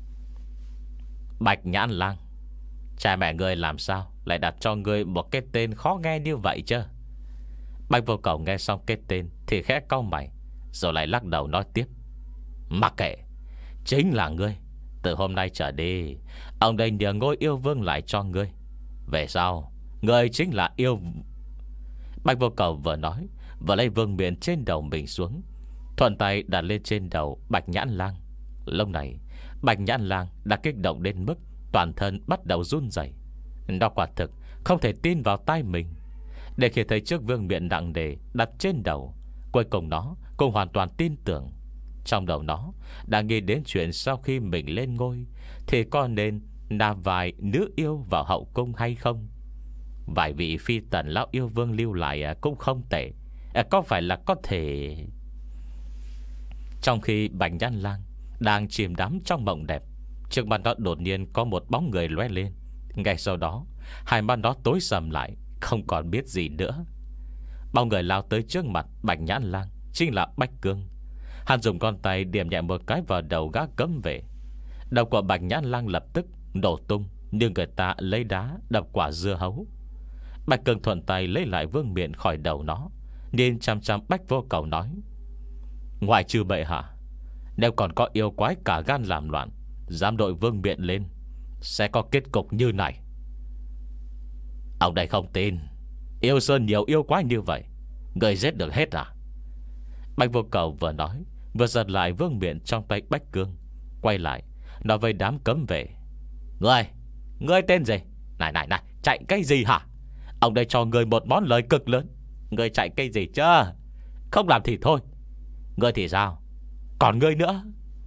Bạch Nhãn Lang? Cha mẹ ngươi làm sao lại đặt cho ngươi một cái tên khó nghe như vậy chứ? Bạch Vô Cầu nghe xong cái tên thì khẽ cau mày, rồi lại lắc đầu nói tiếp: Mặc kệ, chính là ngươi. Từ hôm nay trở đi, ông đây nhờ ngôi yêu vương lại cho ngươi. Về sau ngươi chính là yêu. Bạch Vô Cầu vừa nói vừa lấy vương miện trên đầu mình xuống, thuận tay đặt lên trên đầu Bạch Nhãn Lang. Lúc này Bạch Nhãn Lang đã kích động đến mức toàn thân bắt đầu run rẩy. Nó quả thực không thể tin vào tai mình. Để khi thấy chiếc vương miện nặng nề đặt trên đầu, cuối cùng nó cũng hoàn toàn tin tưởng. Trong đầu nó đã nghĩ đến chuyện sau khi mình lên ngôi thì có nên nạp vài nữ yêu vào hậu cung hay không. Vài vị phi tần lão yêu vương lưu lại cũng không tệ, có phải là có thể. Trong khi Bạch Nhãn Lang đang chìm đắm trong mộng đẹp, trước mặt nó đột nhiên có một bóng người lóe lên. Ngay sau đó hai mắt nó tối sầm lại, không còn biết gì nữa. Bóng người lao tới trước mặt Bạch Nhãn Lang chính là Bách Cương. Hắn dùng con tay điểm nhẹ một cái vào đầu gã cấm vệ. Đầu của Bạch Nhãn Lang lập tức nổ tung, như người ta lấy đá đập quả dưa hấu. Bạch Cương thuận tay lấy lại vương miện khỏi đầu nó, nhìn chăm chăm Bách Vô Cầu nói: Ngoại trừ bệ hạ, nếu còn có yêu quái cả gan làm loạn, dám đội vương miện lên, sẽ có kết cục như này. Ông đây không tin Yêu Sơn nhiều yêu quái như vậy, người giết được hết à? Bạch Vô Cầu vừa nói vừa giật lại vương miện trong tay Bách Cương, quay lại nói với đám cấm vệ: Ngươi, ngươi tên gì? Này này này, chạy cái gì hả? Ông đây cho ngươi một món lời cực lớn, ngươi chạy cái gì chứ? Không làm thì thôi. Ngươi thì sao? Còn ngươi nữa.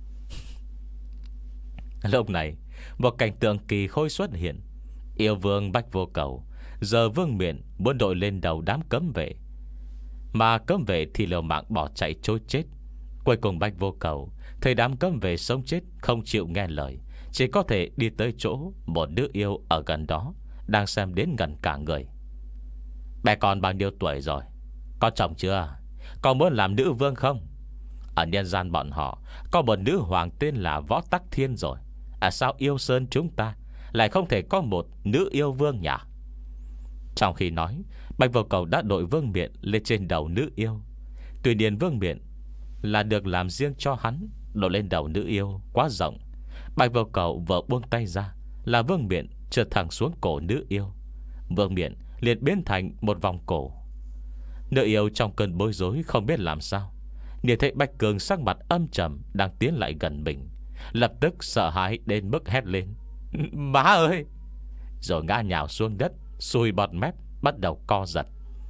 Lúc này một cảnh tượng kỳ khôi xuất hiện. Yêu vương Bách Vô Cầu giờ vương miện muốn đội lên đầu đám cấm vệ, mà cấm vệ thì liều mạng bỏ chạy trốn chết. Cuối cùng Bách Vô Cầu thấy đám cấm vệ sống chết không chịu nghe lời, chỉ có thể đi tới chỗ một nữ yêu ở gần đó đang xem đến gần cả người. Bé con bao nhiêu tuổi rồi? Có chồng chưa? Có muốn làm nữ vương không? Ở nhân gian bọn họ có một nữ hoàng tên là Võ Tắc Thiên rồi. À sao Yêu Sơn chúng ta lại không thể có một nữ yêu vương nhỉ? Trong khi nói, Bạch Vô Cầu đã đội vương miện lên trên đầu nữ yêu. Tuy nhiên vương miện là được làm riêng cho hắn, đội lên đầu nữ yêu quá rộng. Bạch Vô Cầu vừa buông tay ra là vương miện trượt thẳng xuống cổ nữ yêu. Vương miện liền biến thành một vòng cổ. Nữ yêu trong cơn bối rối không biết làm sao, nhìn thấy Bạch Cường sắc mặt âm trầm đang tiến lại gần mình, lập tức sợ hãi đến mức hét lên: Má ơi! Rồi ngã nhào xuống đất, sùi bọt mép, bắt đầu co giật.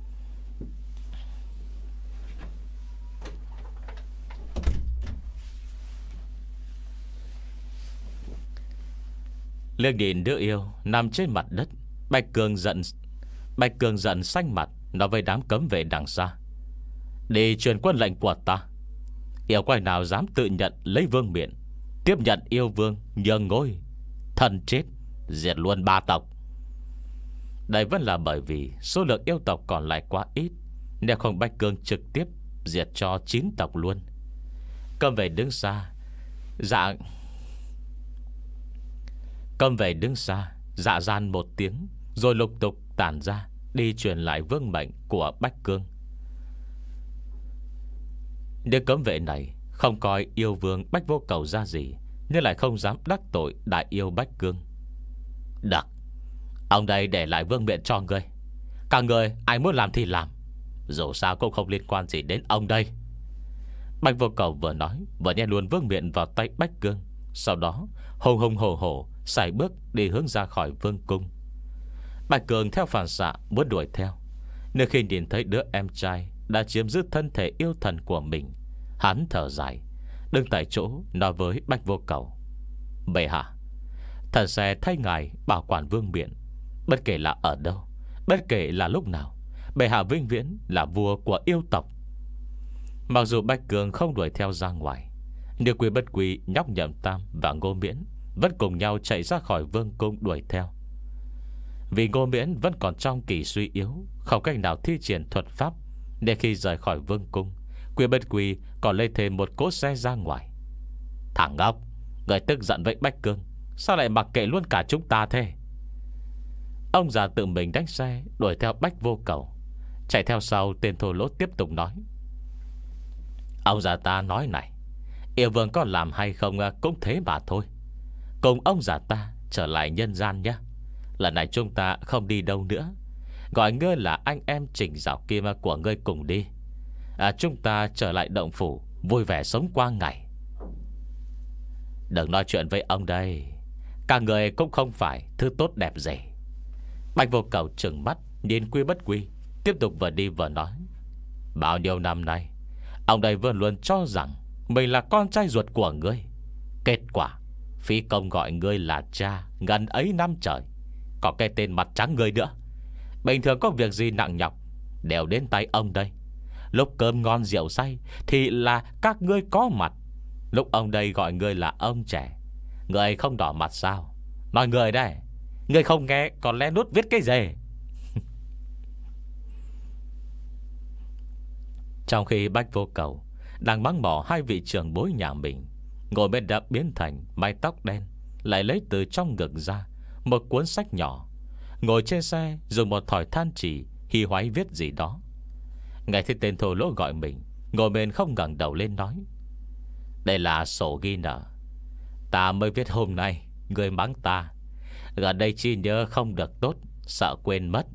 Liếc nhìn nữ yêu nằm trên mặt đất, Bạch Cường giận Bạch Cường giận xanh mặt, nói với đám cấm vệ đằng xa: Đi truyền quân lệnh của ta. Yêu quái nào dám tự nhận lấy vương miện, tiếp nhận yêu vương nhường ngôi, thần chết, diệt luôn ba tộc. Đây vẫn là bởi vì số lượng yêu tộc còn lại quá ít, nếu không Bạch Cường trực tiếp diệt cho chín tộc luôn. Cấm vệ đứng xa Dạ Cấm vệ đứng xa dạ gian một tiếng, rồi lục tục tản ra đi truyền lại vương mệnh của Bách Cương. Những cấm vệ này không coi yêu vương Bách Vô Cầu ra gì, nhưng lại không dám đắc tội đại yêu Bách Cương. Được, ông đây để lại vương miện cho ngươi. Cả người ai muốn làm thì làm, dù sao cũng không liên quan gì đến ông đây. Bách Vô Cầu vừa nói vừa nhét luôn vương miện vào tay Bách Cương, sau đó hùng hùng hổ hổ sải bước đi hướng ra khỏi vương cung. Bạch Cường theo phản xạ muốn đuổi theo, nhưng khi nhìn thấy đứa em trai đã chiếm giữ thân thể yêu thần của mình, hắn thở dài, đứng tại chỗ nói với Bách Vô Cầu: Bệ hạ, thần sẽ thay ngài bảo quản vương miện. Bất kể là ở đâu, bất kể là lúc nào, bệ hạ vĩnh viễn là vua của yêu tộc. Mặc dù Bách Cường không đuổi theo ra ngoài, Nhưng Quy Bất Quy, Nhóc Nhậm Tam và Ngô Miễn vẫn cùng nhau chạy ra khỏi vương cung đuổi theo. Vì Ngô Miễn vẫn còn trong kỳ suy yếu, không cách nào thi triển thuật pháp, nên khi rời khỏi vương cung, Quy Bất Quy còn lấy thêm một cỗ xe ra ngoài. Thằng ngốc, người tức giận với Bách Cương, sao lại mặc kệ luôn cả chúng ta thế? Ông già tự mình đánh xe đuổi theo Bách Vô Cầu. Chạy theo sau, tên thô lỗ tiếp tục nói: ông già ta nói này, yêu vương có làm hay không cũng thế mà thôi. Cùng ông già ta trở lại nhân gian nhé. Lần này chúng ta không đi đâu nữa, gọi ngươi là anh em Trình Dạo Kim của ngươi cùng đi. à, Chúng ta trở lại động phủ, vui vẻ sống qua ngày. Đừng nói chuyện với ông đây, cả người cũng không phải thứ tốt đẹp gì. Bạch Vô Cầu trừng mắt nhìn Quy Bất Quy, tiếp tục vừa đi vừa nói: bao nhiêu năm nay, ông đây vẫn luôn cho rằng mình là con trai ruột của ngươi. Kết quả phí công gọi ngươi là cha gần ấy năm trời, có cái tên mặt trắng ngươi nữa. Bình thường có việc gì nặng nhọc đều đến tay ông đây. Lúc cơm ngon rượu say thì là các ngươi có mặt. Lúc ông đây gọi ngươi là ông trẻ, ngươi không đỏ mặt sao? Nói người đây, ngươi không nghe còn lén lút viết cái gì? Trong khi Bách Vô Cầu đang mắng mỏ hai vị trưởng bối nhà mình, ngồi bên đã biến thành mái tóc đen, lại lấy từ trong ngực ra một cuốn sách nhỏ, ngồi trên xe dùng một thỏi than chỉ hi hoái viết gì đó. Nghe thấy tên thô lỗ gọi mình, ngồi bên không ngẩng đầu lên nói: đây là sổ ghi nợ, ta mới viết hôm nay, người mắng ta. Gần đây chi nhớ không được tốt, sợ quên mất.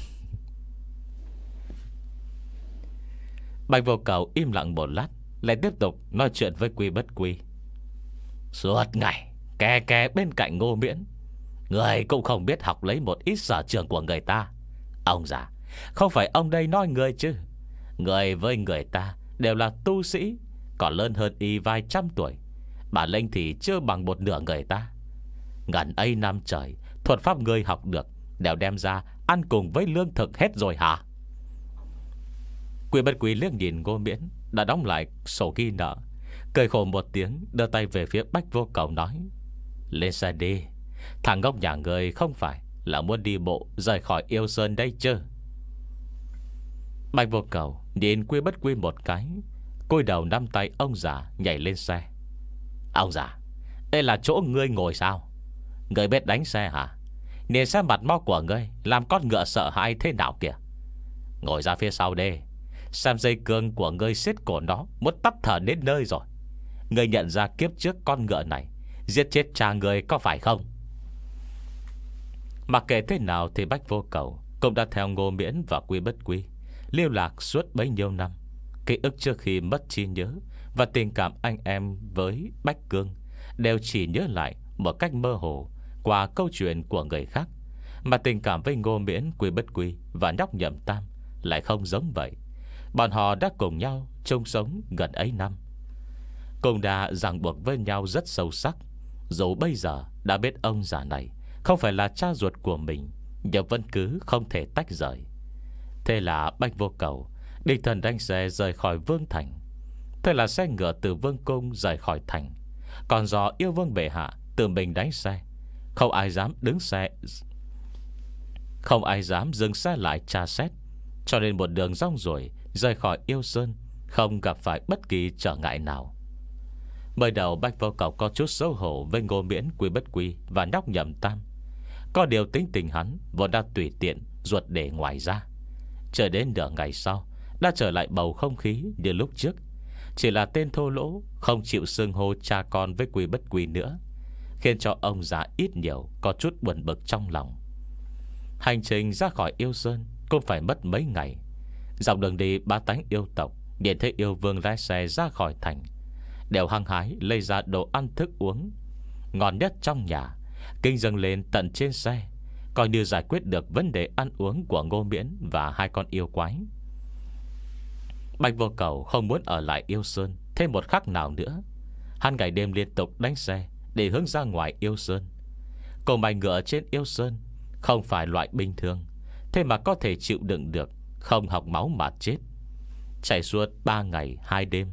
Bạch Vô Cầu im lặng một lát, lại tiếp tục nói chuyện với Quy Bất Quy. Suốt ngày kè kè bên cạnh Ngô Miễn, người cũng không biết học lấy một ít sở trường của người ta. Ông già, không phải ông đây nói người chứ. Người với người ta đều là tu sĩ, còn lớn hơn y vài trăm tuổi. Bản lĩnh thì chưa bằng một nửa người ta. Ngần ấy năm trời, thuật pháp người học được đều đem ra ăn cùng với lương thực hết rồi hả? Quy Bất Quy liếc nhìn Ngô Miễn đã đóng lại sổ ghi nợ, cười khổ một tiếng, đưa tay về phía Bách Vô Cầu nói: lên xe đi. Thằng ngốc nhà người không phải là muốn đi bộ rời khỏi Yêu Sơn đây chứ? Bách Vô Cầu nhìn Quy Bất Quy một cái, cúi đầu nắm tay ông già nhảy lên xe. Ông già, đây là chỗ ngươi ngồi sao? Ngươi biết đánh xe hả? Nhìn xem mặt mo của ngươi làm con ngựa sợ hãi thế nào kìa. Ngồi ra phía sau đi, xem dây cương của ngươi siết cổ nó muốn tắt thở đến nơi rồi. Ngươi nhận ra kiếp trước con ngựa này giết chết cha ngươi có phải không? Mặc kệ thế nào thì Bách Vô Cầu cũng đã theo Ngô Miễn và Quy Bất Quy lưu lạc suốt bấy nhiêu năm. Ký ức trước khi mất trí nhớ và tình cảm anh em với Bách Cương đều chỉ nhớ lại một cách mơ hồ qua câu chuyện của người khác, mà tình cảm với Ngô Miễn, Quy Bất Quy và Nhóc Nhậm Tam lại không giống vậy. Bọn họ đã cùng nhau chung sống gần ấy năm, cùng đã ràng buộc với nhau rất sâu sắc. Dù bây giờ đã biết ông già này không phải là cha ruột của mình, nhưng vẫn cứ không thể tách rời. Thế là Bách Vô Cầu đích thân đánh xe rời khỏi Vương Thành. Thế là xe ngựa từ Vương Cung rời khỏi thành, còn do Yêu Vương bệ hạ tự mình đánh xe. Không ai dám đứng xe, không ai dám dừng xe lại tra xét, cho nên một đường rong ruổi rời khỏi Yêu Sơn, không gặp phải bất kỳ trở ngại nào. Mới đầu Bách Vô Cầu có chút xấu hổ với Ngô Miễn, Quy Bất Quy và Nhóc Nhậm Tam. Có điều tính tình hắn vốn đã tùy tiện ruột để ngoài ra. Chờ đến nửa ngày sau đã trở lại bầu không khí như lúc trước. Chỉ là tên thô lỗ không chịu xưng hô cha con với Quy Bất Quy nữa, khiến cho ông già ít nhiều có chút buồn bực trong lòng. Hành trình ra khỏi Yêu Sơn cũng phải mất mấy ngày. Dọc đường đi, ba tánh yêu tộc nhìn thấy yêu vương lái xe ra khỏi thành đều hăng hái lấy ra đồ ăn thức uống ngon nhất trong nhà, kinh dâng lên tận trên xe, coi như giải quyết được vấn đề ăn uống của Ngô Miễn và hai con yêu quái. Bạch Vô Cầu không muốn ở lại Yêu Sơn thêm một khắc nào nữa. Hắn ngày đêm liên tục đánh xe để hướng ra ngoài Yêu Sơn. Cổ mày ngựa trên Yêu Sơn không phải loại bình thường, thế mà có thể chịu đựng được không học máu mà chết. Chạy suốt ba ngày hai đêm,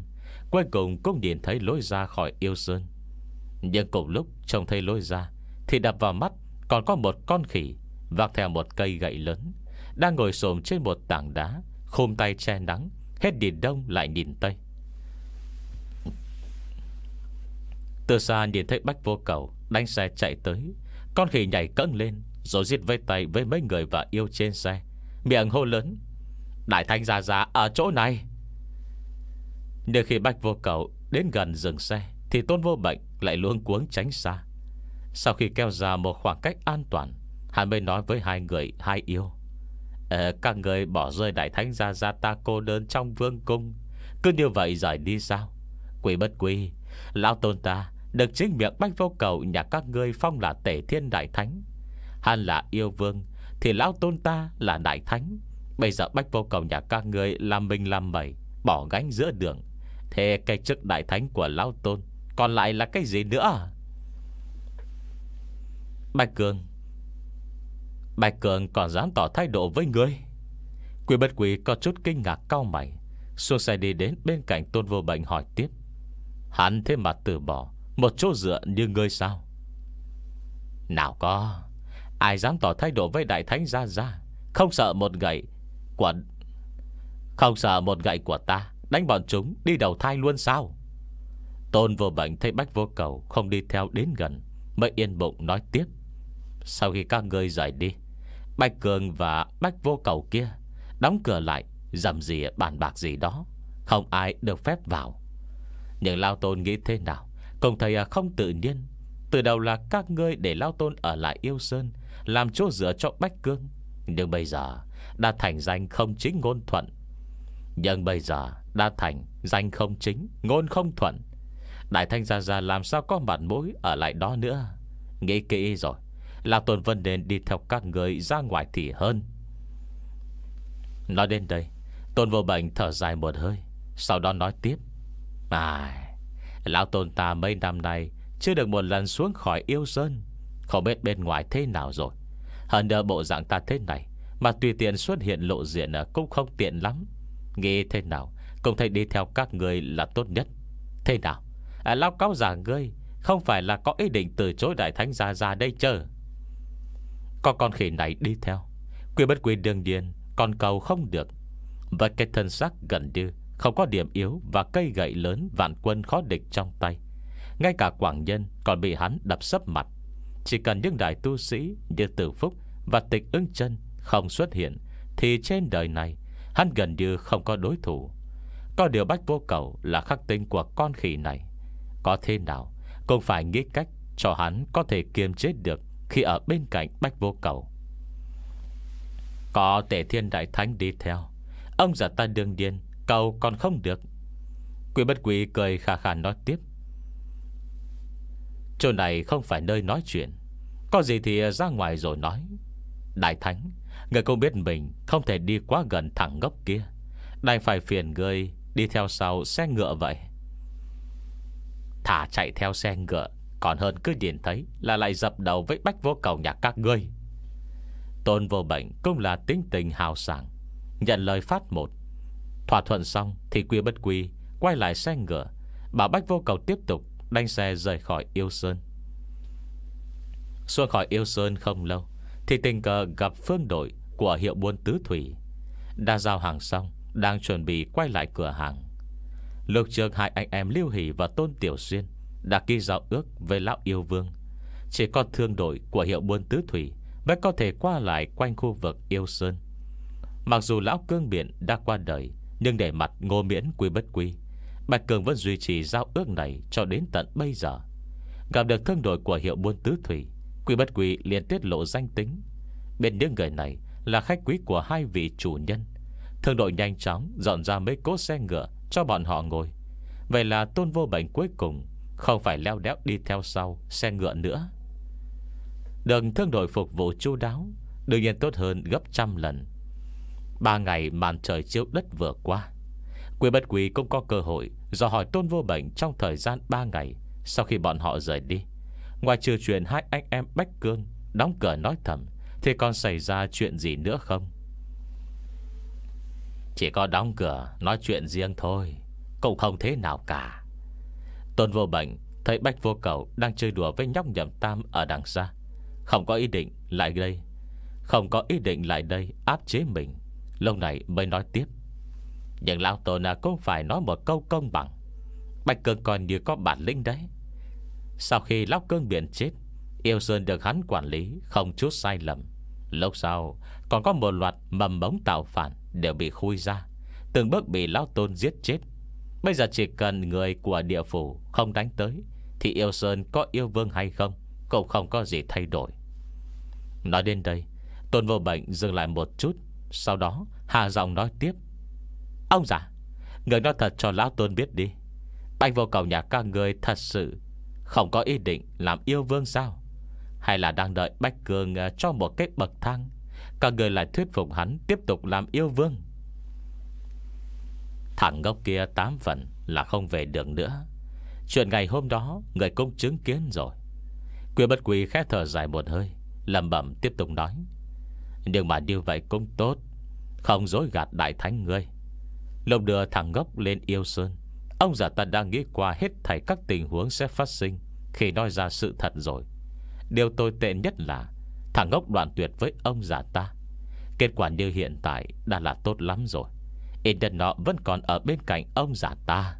cuối cùng cũng nhìn thấy lối ra khỏi yêu sơn. Nhưng cùng lúc trông thấy lối ra thì đập vào mắt còn có một con khỉ vác theo một cây gậy lớn, đang ngồi xổm trên một tảng đá, khum tay che nắng, hết nhìn đông lại nhìn tây. Từ xa nhìn thấy Bách Vô Cầu đánh xe chạy tới, con khỉ nhảy cẫng lên rồi giết vây tay với mấy người và yêu trên xe, miệng hô lớn: Đại Thánh già già ở chỗ này. Nhưng khi Bách Vô Cầu đến gần dừng xe thì Tôn Vô Bệnh lại luống cuống tránh xa. Sau khi kéo ra một khoảng cách an toàn, hắn mới nói với hai người hai yêu: ờ, Các người bỏ rơi Đại Thánh gia gia ta cô đơn trong vương cung, cứ như vậy rời đi sao? Quỷ bất quy, lão tôn ta được chính miệng Bách Vô Cầu nhà các ngươi phong là Tể Thiên Đại Thánh. Hắn là yêu vương thì lão tôn ta là Đại Thánh. Bây giờ Bách Vô Cầu nhà các ngươi làm mình làm mẩy, bỏ gánh giữa đường, thế cái chức Đại Thánh của lão tôn còn lại là cái gì nữa? Bạch Cường Bạch Cường còn dám tỏ thái độ với ngươi? Quỷ bất quỷ có chút kinh ngạc cau mày, xuống xe đi đến bên cạnh Tôn Vô Bệnh hỏi tiếp: Hắn thế mà từ bỏ một chỗ dựa như ngươi sao? Nào có, ai dám tỏ thái độ với Đại Thánh gia gia, không sợ một gậy của Không sợ một gậy của ta đánh bọn chúng đi đầu thai luôn sao? Tôn Vô Bệnh thấy Bách Vô Cầu không đi theo đến gần, mới yên bụng nói tiếp: Sau khi các ngươi rời đi, Bạch Cường và Bách Vô Cầu kia đóng cửa lại, rầm rì bàn bạc gì đó, không ai được phép vào. Nhưng Lao Tôn nghĩ thế nào cũng thấy không tự nhiên. Từ đầu là các ngươi để Lao Tôn ở lại Yêu Sơn làm chỗ dựa cho Bách Cương, nhưng bây giờ đã thành danh không chính ngôn thuận. Nhưng bây giờ đã thành danh không chính ngôn không thuận, Đại Thanh gia gia làm sao có mặt mũi ở lại đó nữa. Nghĩ kỹ rồi, Lao Tôn vẫn nên đi theo các người ra ngoài thì hơn. Nói đến đây, Tôn Vô Bệnh thở dài một hơi, sau đó nói tiếp: À, Lão Tôn ta mấy năm nay chưa được một lần xuống khỏi Yêu Sơn, không biết bên ngoài thế nào rồi. Hơn nữa bộ dạng ta thế này mà tùy tiện xuất hiện lộ diện cũng không tiện lắm. Nghĩ thế nào cũng thấy đi theo các người là tốt nhất. Thế nào, à, Lão cáo giả ngươi không phải là có ý định từ chối Đại Thánh gia gia đây chứ? Có con khỉ này đi theo, Quy bất quy đương nhiên còn cầu không được. Và cái thân xác gần như không có điểm yếu và cây gậy lớn vạn quân khó địch trong tay, ngay cả Quảng Nhân còn bị hắn đập sấp mặt. Chỉ cần những đại tu sĩ như Tử Phúc và Tịch Ưng Chân không xuất hiện thì trên đời này hắn gần như không có đối thủ. Có điều Bách Vô Cầu là khắc tinh của con khỉ này, có thế nào cũng phải nghĩ cách cho hắn có thể kiềm chế được khi ở bên cạnh Bách Vô Cầu. Có Tể Thiên Đại Thánh đi theo, ông già ta đương nhiên cầu còn không được. Quỷ bất quỷ cười khà khà nói tiếp: Chỗ này không phải nơi nói chuyện, có gì thì ra ngoài rồi nói. Đại Thánh, người cũng biết mình không thể đi quá gần thằng ngốc kia, đành phải phiền người đi theo sau xe ngựa vậy. Thả chạy theo xe ngựa còn hơn cứ nhìn thấy là lại dập đầu với Bách Vô Cầu nhà các ngươi. Tôn Vô Bệnh cũng là tính tình hào sảng, nhận lời phát một. Thỏa thuận xong thì Quy bất quy quay lại xe ngựa, bảo Bách Vô Cầu tiếp tục đánh xe rời khỏi Yêu Sơn. Xuống khỏi Yêu Sơn không lâu thì tình cờ gặp phương đội của hiệu buôn Tứ Thủy. Đã giao hàng xong, đang chuẩn bị quay lại cửa hàng. Lúc trước hai anh em Lưu Hỷ và Tôn Tiểu Xuyên đã ký giao ước với Lão Yêu Vương. Chỉ có thương đội của hiệu buôn Tứ Thủy mới có thể qua lại quanh khu vực Yêu Sơn. Mặc dù Lão Cương Biện đã qua đời, nhưng để mặt Ngô Miễn Quy bất quy, Bạch Cường vẫn duy trì giao ước này cho đến tận bây giờ. Gặp được thương đội của hiệu buôn Tứ Thủy, Quy bất quy liền tiết lộ danh tính. Bên những người này là khách quý của hai vị chủ nhân. Thương đội nhanh chóng dọn ra mấy cỗ xe ngựa cho bọn họ ngồi. Vậy là Tôn Vô Bệnh cuối cùng không phải leo đéo đi theo sau xe ngựa nữa. Đường thương đội phục vụ chu đáo, đương nhiên tốt hơn gấp trăm lần. Ba ngày màn trời chiếu đất vừa qua, Quy bất quý cũng có cơ hội dò hỏi Tôn Vô Bệnh trong thời gian ba ngày sau khi bọn họ rời đi. Ngoài trừ chuyện hai anh em Bách Cương đóng cửa nói thầm, thì còn xảy ra chuyện gì nữa không? Chỉ có đóng cửa nói chuyện riêng thôi, cũng không thế nào cả. Tôn Vô Bệnh thấy Bách Vô Cầu đang chơi đùa với nhóc Nhậm Tam ở đằng xa, Không có ý định lại đây Không có ý định lại đây áp chế mình. Lúc này mới nói tiếp: Nhưng lão Tôn à, cũng phải nói một câu công bằng. Bạch Cương còn như có bản lĩnh đấy. Sau khi lão Cương Biển chết, Yêu Sơn được hắn quản lý không chút sai lầm. Lúc sau còn có một loạt mầm mống tạo phản đều bị khui ra, từng bước bị lão Tôn giết chết. Bây giờ chỉ cần người của địa phủ không đánh tới, thì Yêu Sơn có yêu vương hay không cũng không có gì thay đổi. Nói đến đây, Tôn Vô Bệnh dừng lại một chút, sau đó hạ giọng nói tiếp: Ông già, người nói thật cho lão Tôn biết đi. Bạch Vô Cầu nhà các người thật sự không có ý định làm yêu vương sao? Hay là đang đợi Bách Cường cho một cái bậc thang, các người lại thuyết phục hắn tiếp tục làm yêu vương? Thằng ngốc kia tám phần là không về được nữa. Chuyện ngày hôm đó người cũng chứng kiến rồi. Quy Bất Quy khẽ thở dài một hơi, lẩm bẩm tiếp tục nói: Nhưng mà như vậy cũng tốt, không dối gạt đại thánh ngươi. Lúc đưa thằng ngốc lên Yêu Sơn, ông già ta đang nghĩ qua hết thảy các tình huống sẽ phát sinh khi nói ra sự thật rồi. Điều tồi tệ nhất là thằng ngốc đoạn tuyệt với ông già ta. Kết quả như hiện tại đã là tốt lắm rồi. Ít nhất nó vẫn còn ở bên cạnh ông già ta.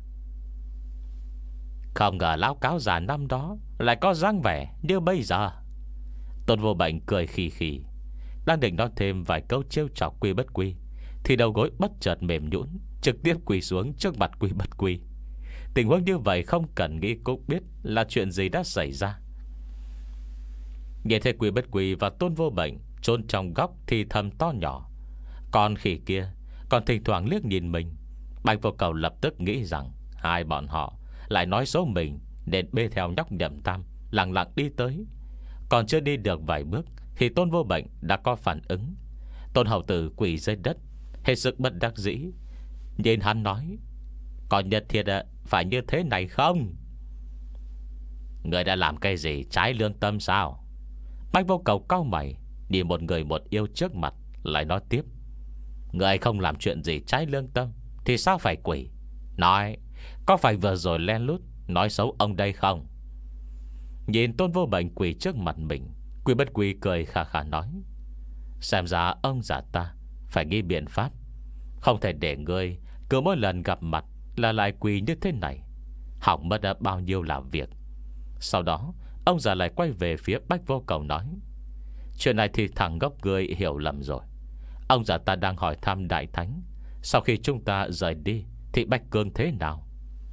Không ngờ lão cáo già năm đó lại có dáng vẻ như bây giờ. Tôn Vô Bệnh cười khì khì, đang định nói thêm vài câu trêu chọc Quy Bất Quy, thì đầu gối bất chợt mềm nhũn, trực tiếp quỳ xuống trước mặt Quy Bất Quy. Tình huống như vậy không cần nghĩ cũng biết là chuyện gì đã xảy ra. Nhìn thấy Quy Bất Quy và Tôn Vô Bệnh trốn trong góc thì thầm to nhỏ, còn khỉ kia còn thỉnh thoảng liếc nhìn mình. Bạch Vô Cầu lập tức nghĩ rằng hai bọn họ lại nói xấu mình, nên bê theo nhóc Nhậm Tam lặng lặng đi tới. Còn chưa đi được vài bước thì Tôn Vô Bệnh đã có phản ứng. Tôn hầu tử quỳ dưới đất, hết sức bất đắc dĩ, nhìn hắn nói: Còn nhất thiệt à, phải như thế này không? Người đã làm cái gì trái lương tâm sao? Bạch Vô Cầu cau mày, nhìn một người một yêu trước mặt, lại nói tiếp: Người không làm chuyện gì trái lương tâm thì sao phải quỳ? Nói, có phải vừa rồi len lút nói xấu ông đây không? Nhìn Tôn Vô Bệnh quỳ trước mặt mình, Quy Bất Quy cười khà khà nói: Xem ra ông già ta phải nghĩ biện pháp, không thể để ngươi cứ mỗi lần gặp mặt là lại quỳ như thế này, hỏng mất đã bao nhiêu làm việc. Sau đó ông già lại quay về phía Bách Vô Cầu nói: Chuyện này thì thằng ngốc ngươi hiểu lầm rồi. Ông già ta đang hỏi thăm đại thánh, sau khi chúng ta rời đi thì Bạch Cương thế nào?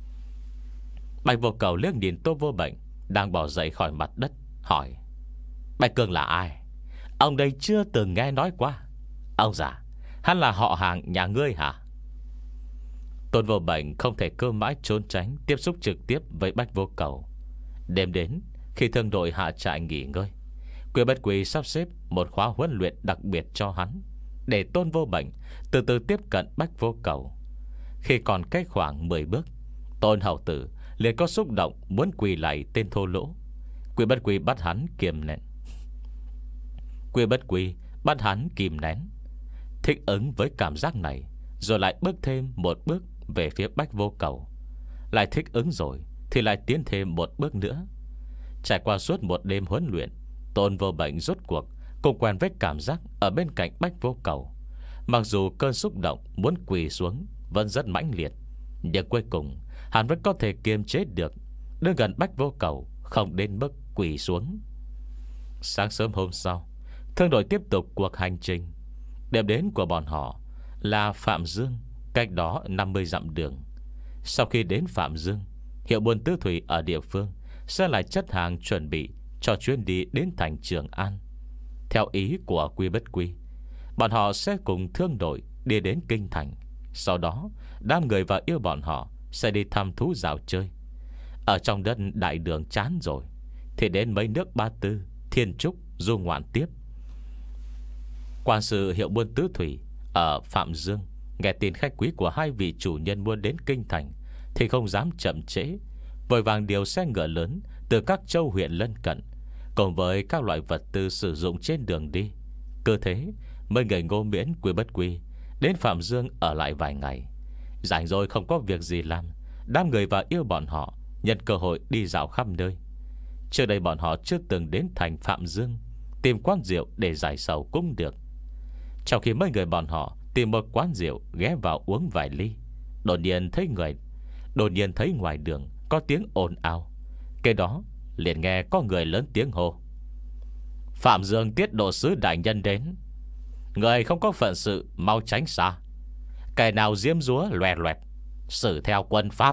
Bạch Vô Cầu liếc nhìn Tô Vô Bệnh đang bỏ dậy khỏi mặt đất, hỏi: Bạch Cương là ai? Ông đây chưa từng nghe nói qua. Ông già, hắn là họ hàng nhà ngươi hả? Tôn Vô Bệnh không thể cơ mãi trốn tránh tiếp xúc trực tiếp với Bạch Vô Cầu. Đêm đến, khi thương đội hạ trại nghỉ ngơi, Quy Bất Quy sắp xếp một khóa huấn luyện đặc biệt cho hắn, để Tôn Vô Bệnh từ từ tiếp cận Bách Vô Cầu. Khi còn cách khoảng mười bước, Tôn hầu tử liền có xúc động muốn quỳ lại tên thô lỗ. Quy Bất Quy bắt hắn kiềm nén Quy Bất Quy bắt hắn kìm nén, thích ứng với cảm giác này, rồi lại bước thêm một bước về phía Bách Vô Cầu. Lại thích ứng rồi thì lại tiến thêm một bước nữa. Trải qua suốt một đêm huấn luyện, Tôn Vô Bệnh rốt cuộc cũng quen với cảm giác ở bên cạnh Bách Vô Cầu. Mặc dù cơn xúc động muốn quỳ xuống vẫn rất mãnh liệt, nhưng cuối cùng hắn vẫn có thể kiềm chế được, đứng gần Bách Vô Cầu, không đến mức quỳ xuống. Sáng sớm hôm sau, thương đội tiếp tục cuộc hành trình. Điểm đến của bọn họ là Phạm Dương, cách đó năm mươi dặm đường. Sau khi đến Phạm Dương, hiệu buôn Tứ Thủy ở địa phương sẽ lại chất hàng chuẩn bị cho chuyến đi đến thành Trường An. Theo ý của Quy Bất Quy, bọn họ sẽ cùng thương đội đi đến kinh thành. Sau đó đám người và yêu bọn họ sẽ đi thăm thú dạo chơi. Ở trong đất đại đường chán rồi thì đến mấy nước Ba Tư, Thiên Trúc du ngoạn tiếp. Quan sự hiệu buôn Tứ Thủy ở Phạm Dương nghe tin khách quý của hai vị chủ nhân muốn đến kinh thành thì không dám chậm trễ, vội vàng điều xe ngựa lớn từ các châu huyện lân cận, cùng với các loại vật tư sử dụng trên đường đi. Cơ thế mấy người Ngô Miễn, Quy Bất Quy đến Phạm Dương ở lại vài ngày. Rảnh rồi không có việc gì làm Đám người và yêu bọn họ nhân cơ hội đi dạo khắp nơi. Trước đây bọn họ chưa từng đến thành Phạm Dương tìm quán rượu để giải sầu cũng được. Trong khi mấy người bọn họ tìm một quán rượu ghé vào uống vài ly, đột nhiên thấy người Đột nhiên thấy ngoài đường có tiếng ồn ào. Cái đó liền nghe có người lớn tiếng hô: Phạm Dương tiết độ sứ đại nhân đến. Người không có phận sự mau tránh xa. Kẻ nào diếm dúa loẹt loẹt xử theo quân pháp.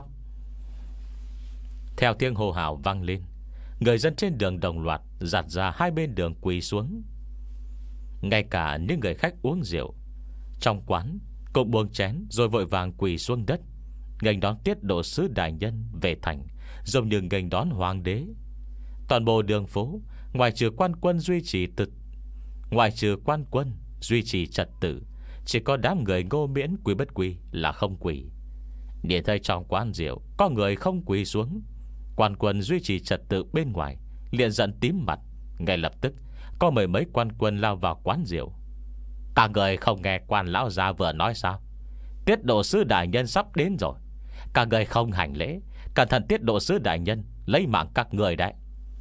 Theo tiếng hô hào vang lên, người dân trên đường đồng loạt giạt ra hai bên đường quỳ xuống. Ngay cả những người khách uống rượu trong quán cũng buông chén rồi vội vàng quỳ xuống đất, nghênh đón tiết độ sứ đại nhân về thành, giống như nghênh đón hoàng đế. Toàn bộ đường phố, ngoài trừ quan quân duy trì tự Ngoài trừ quan quân duy trì trật tự, chỉ có đám người ngô miễn quỳ bất quỳ là không quỳ. Nhìn thấy trong quán rượu có người không quỳ xuống, quan quân duy trì trật tự bên ngoài liền giận tím mặt. Ngay lập tức có mười mấy quan quân lao vào quán rượu. Các người không nghe quan lão gia vừa nói sao? Tiết độ sứ đại nhân sắp đến rồi. Các người không hành lễ, cẩn thận tiết độ sứ đại nhân lấy mạng các người đấy.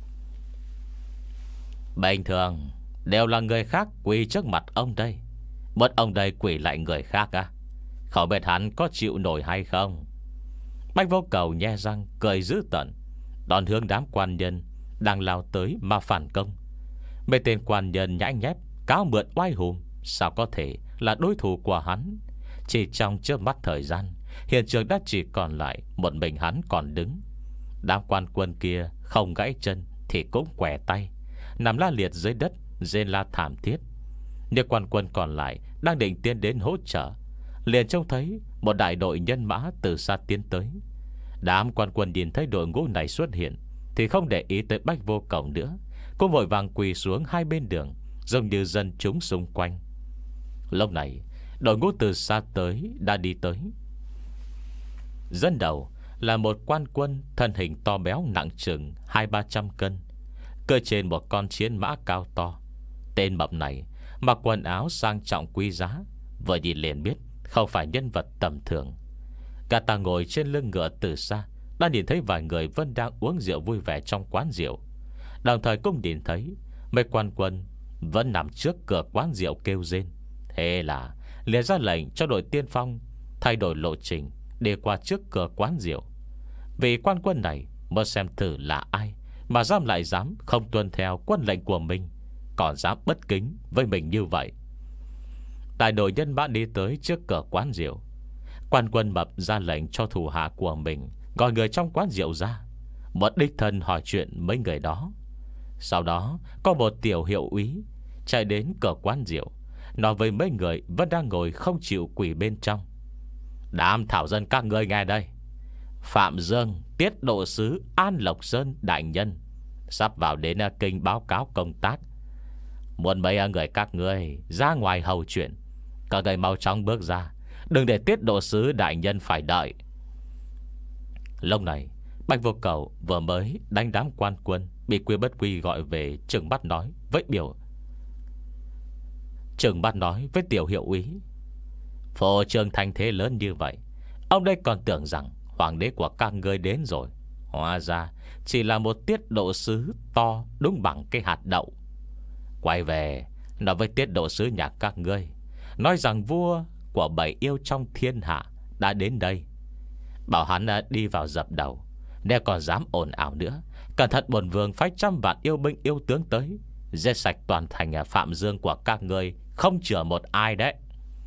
Bình thường đều là người khác quỳ trước mặt ông đây, mất ông đây quỳ lại người khác à? Không biết hắn có chịu nổi hay không? Bạch Vô Cầu nhe răng cười dữ tợn, đòn hướng đám quan nhân đang lao tới mà phản công. Mấy tên quan nhân nhãi nhép cáo mượn oai hùng sao có thể là đối thủ của hắn. Chỉ trong chớp mắt thời gian, hiện trường đã chỉ còn lại một mình hắn còn đứng. Đám quan quân kia không gãy chân thì cũng quẻ tay, nằm la liệt dưới đất, rên la thảm thiết. Những quan quân còn lại đang định tiến đến hỗ trợ, liền trông thấy một đại đội nhân mã từ xa tiến tới. Đám quan quân nhìn thấy đội ngũ này xuất hiện thì không để ý tới Bạch Vô Cầu nữa, cũng vội vàng quỳ xuống hai bên đường, giống như dân chúng xung quanh. Lúc này đội ngũ từ xa tới đã đi tới. Dẫn đầu là một quan quân thân hình to béo nặng chừng hai ba trăm cân, cơ trên một con chiến mã cao to. Tên mập này mặc quần áo sang trọng quý giá, vừa nhìn liền biết không phải nhân vật tầm thường. Gã ta ngồi trên lưng ngựa từ xa đã nhìn thấy vài người vẫn đang uống rượu vui vẻ trong quán rượu. Đồng thời cũng nhìn thấy mấy quan quân vẫn nằm trước cửa quán rượu kêu rên. Thế là liền ra lệnh cho đội tiên phong thay đổi lộ trình để qua trước cửa quán rượu. Vì quan quân này mới xem thử là ai mà dám lại dám không tuân theo quân lệnh của mình, còn dám bất kính với mình như vậy. Đại đội nhân mã đi tới trước cửa quán rượu. Quan quân mập ra lệnh cho thủ hạ của mình gọi người trong quán rượu ra, một đích thân hỏi chuyện mấy người đó. Sau đó có một tiểu hiệu úy chạy đến cửa quán rượu, nói với mấy người vẫn đang ngồi không chịu quỳ bên trong: Đám thảo dân các ngươi nghe đây, Phạm Dương tiết độ sứ An Lộc Sơn đại nhân sắp vào đến kinh báo cáo công tác. Muốn mấy người các ngươi ra ngoài hầu chuyện, các người mau chóng bước ra, đừng để tiết độ sứ đại nhân phải đợi. Lúc này Bạch Vô Cầu vừa mới đánh đám quan quân bị Quy Bất Quy gọi về, trừng mắt nói với biểu Trừng mắt nói với tiểu hiệu úy: Phô trương thành thế lớn như vậy, ông đây còn tưởng rằng hoàng đế của các ngươi đến rồi, hóa ra chỉ là một tiết độ sứ to đúng bằng cái hạt đậu. Quay về nói với tiết độ sứ nhà các ngươi, nói rằng vua của bảy yêu trong thiên hạ đã đến đây, bảo hắn đi vào dập đầu. Nếu còn dám ồn ào nữa, cẩn thận bổn vương phái trăm vạn yêu binh yêu tướng tới, giết sạch toàn thành Phạm Dương của các ngươi, không chừa một ai đấy.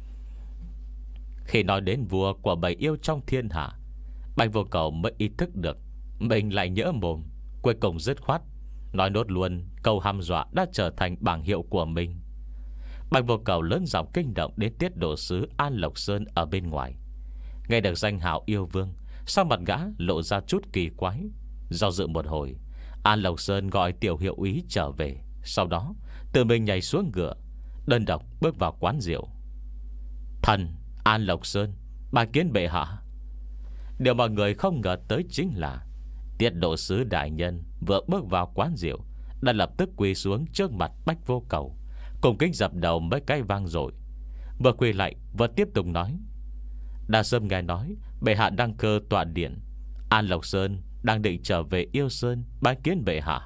Khi nói đến vua của bảy yêu trong thiên hạ, Bạch Vô Cầu mới ý thức được mình lại nhỡ mồm. Cuối cùng dứt khoát nói nốt luôn câu hăm dọa đã trở thành bảng hiệu của mình. Bạch Vô Cầu lớn giọng kinh động đến tiết độ sứ An Lộc Sơn ở bên ngoài. Nghe được danh hào yêu vương, sau mặt gã lộ ra chút kỳ quái. Do dự một hồi, An Lộc Sơn gọi tiểu hiệu úy trở về, sau đó tự mình nhảy xuống ngựa, đơn độc bước vào quán rượu. Thần An Lộc Sơn, bà kiến bệ hạ. Điều mọi người không ngờ tới chính là tiết độ sứ đại nhân vừa bước vào quán rượu đã lập tức quỳ xuống trước mặt Bạch Vô Cầu, cùng kính dập đầu mấy cái vang dội. Vừa quỳ lại vừa tiếp tục nói: Đa Sâm nghe nói bệ hạ đăng cơ tọa điện, An Lộc Sơn đang định trở về Yêu Sơn bái kiến bệ hạ.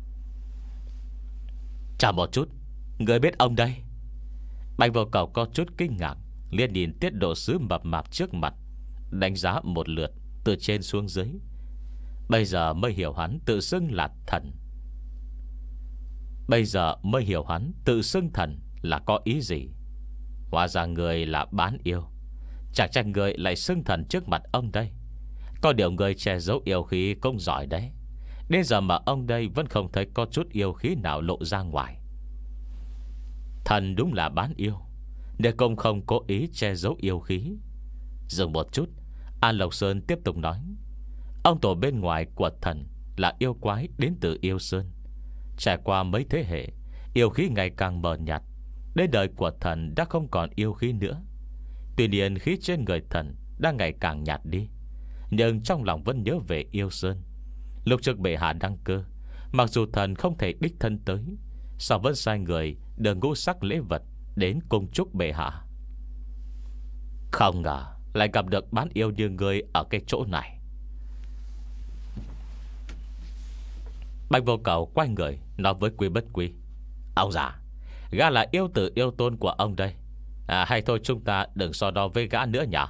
Chào một chút, người biết ông đây? Bạch Vô Cầu có chút kinh ngạc, liền nhìn tiết độ sứ mập mạp trước mặt, đánh giá một lượt từ trên xuống dưới. Bây giờ mới hiểu hắn tự xưng là thần. Bây giờ mới hiểu hắn tự xưng thần là có ý gì. Hóa ra người là bán yêu. Chẳng trách người lại xưng thần trước mặt ông đây. Có điều người che giấu yêu khí cũng giỏi đấy. Đến giờ mà ông đây vẫn không thấy có chút yêu khí nào lộ ra ngoài. Thần đúng là bán yêu, để công không cố ý che giấu yêu khí. Dừng một chút, An Lộc Sơn tiếp tục nói: ông tổ bên ngoài của thần là yêu quái đến từ Yêu Sơn. Trải qua mấy thế hệ, yêu khí ngày càng mờ nhạt. Đến đời của thần đã không còn yêu khí nữa. Tuy nhiên khí trên người thần đang ngày càng nhạt đi, nhưng trong lòng vẫn nhớ về Yêu Sơn. Lúc trước bệ hạ đăng cơ, mặc dù thần không thể đích thân tới, sao vẫn sai người đưa ngũ sắc lễ vật đến cung chúc bệ hạ. Không ngờ lại gặp được bán yêu như người ở cái chỗ này. Bạch Vô Cầu quay người nói với Quy Bất Quy: ông già, gã là yêu tử yêu tôn của ông đây. À, hay thôi chúng ta đừng so đo với gã nữa nhỉ?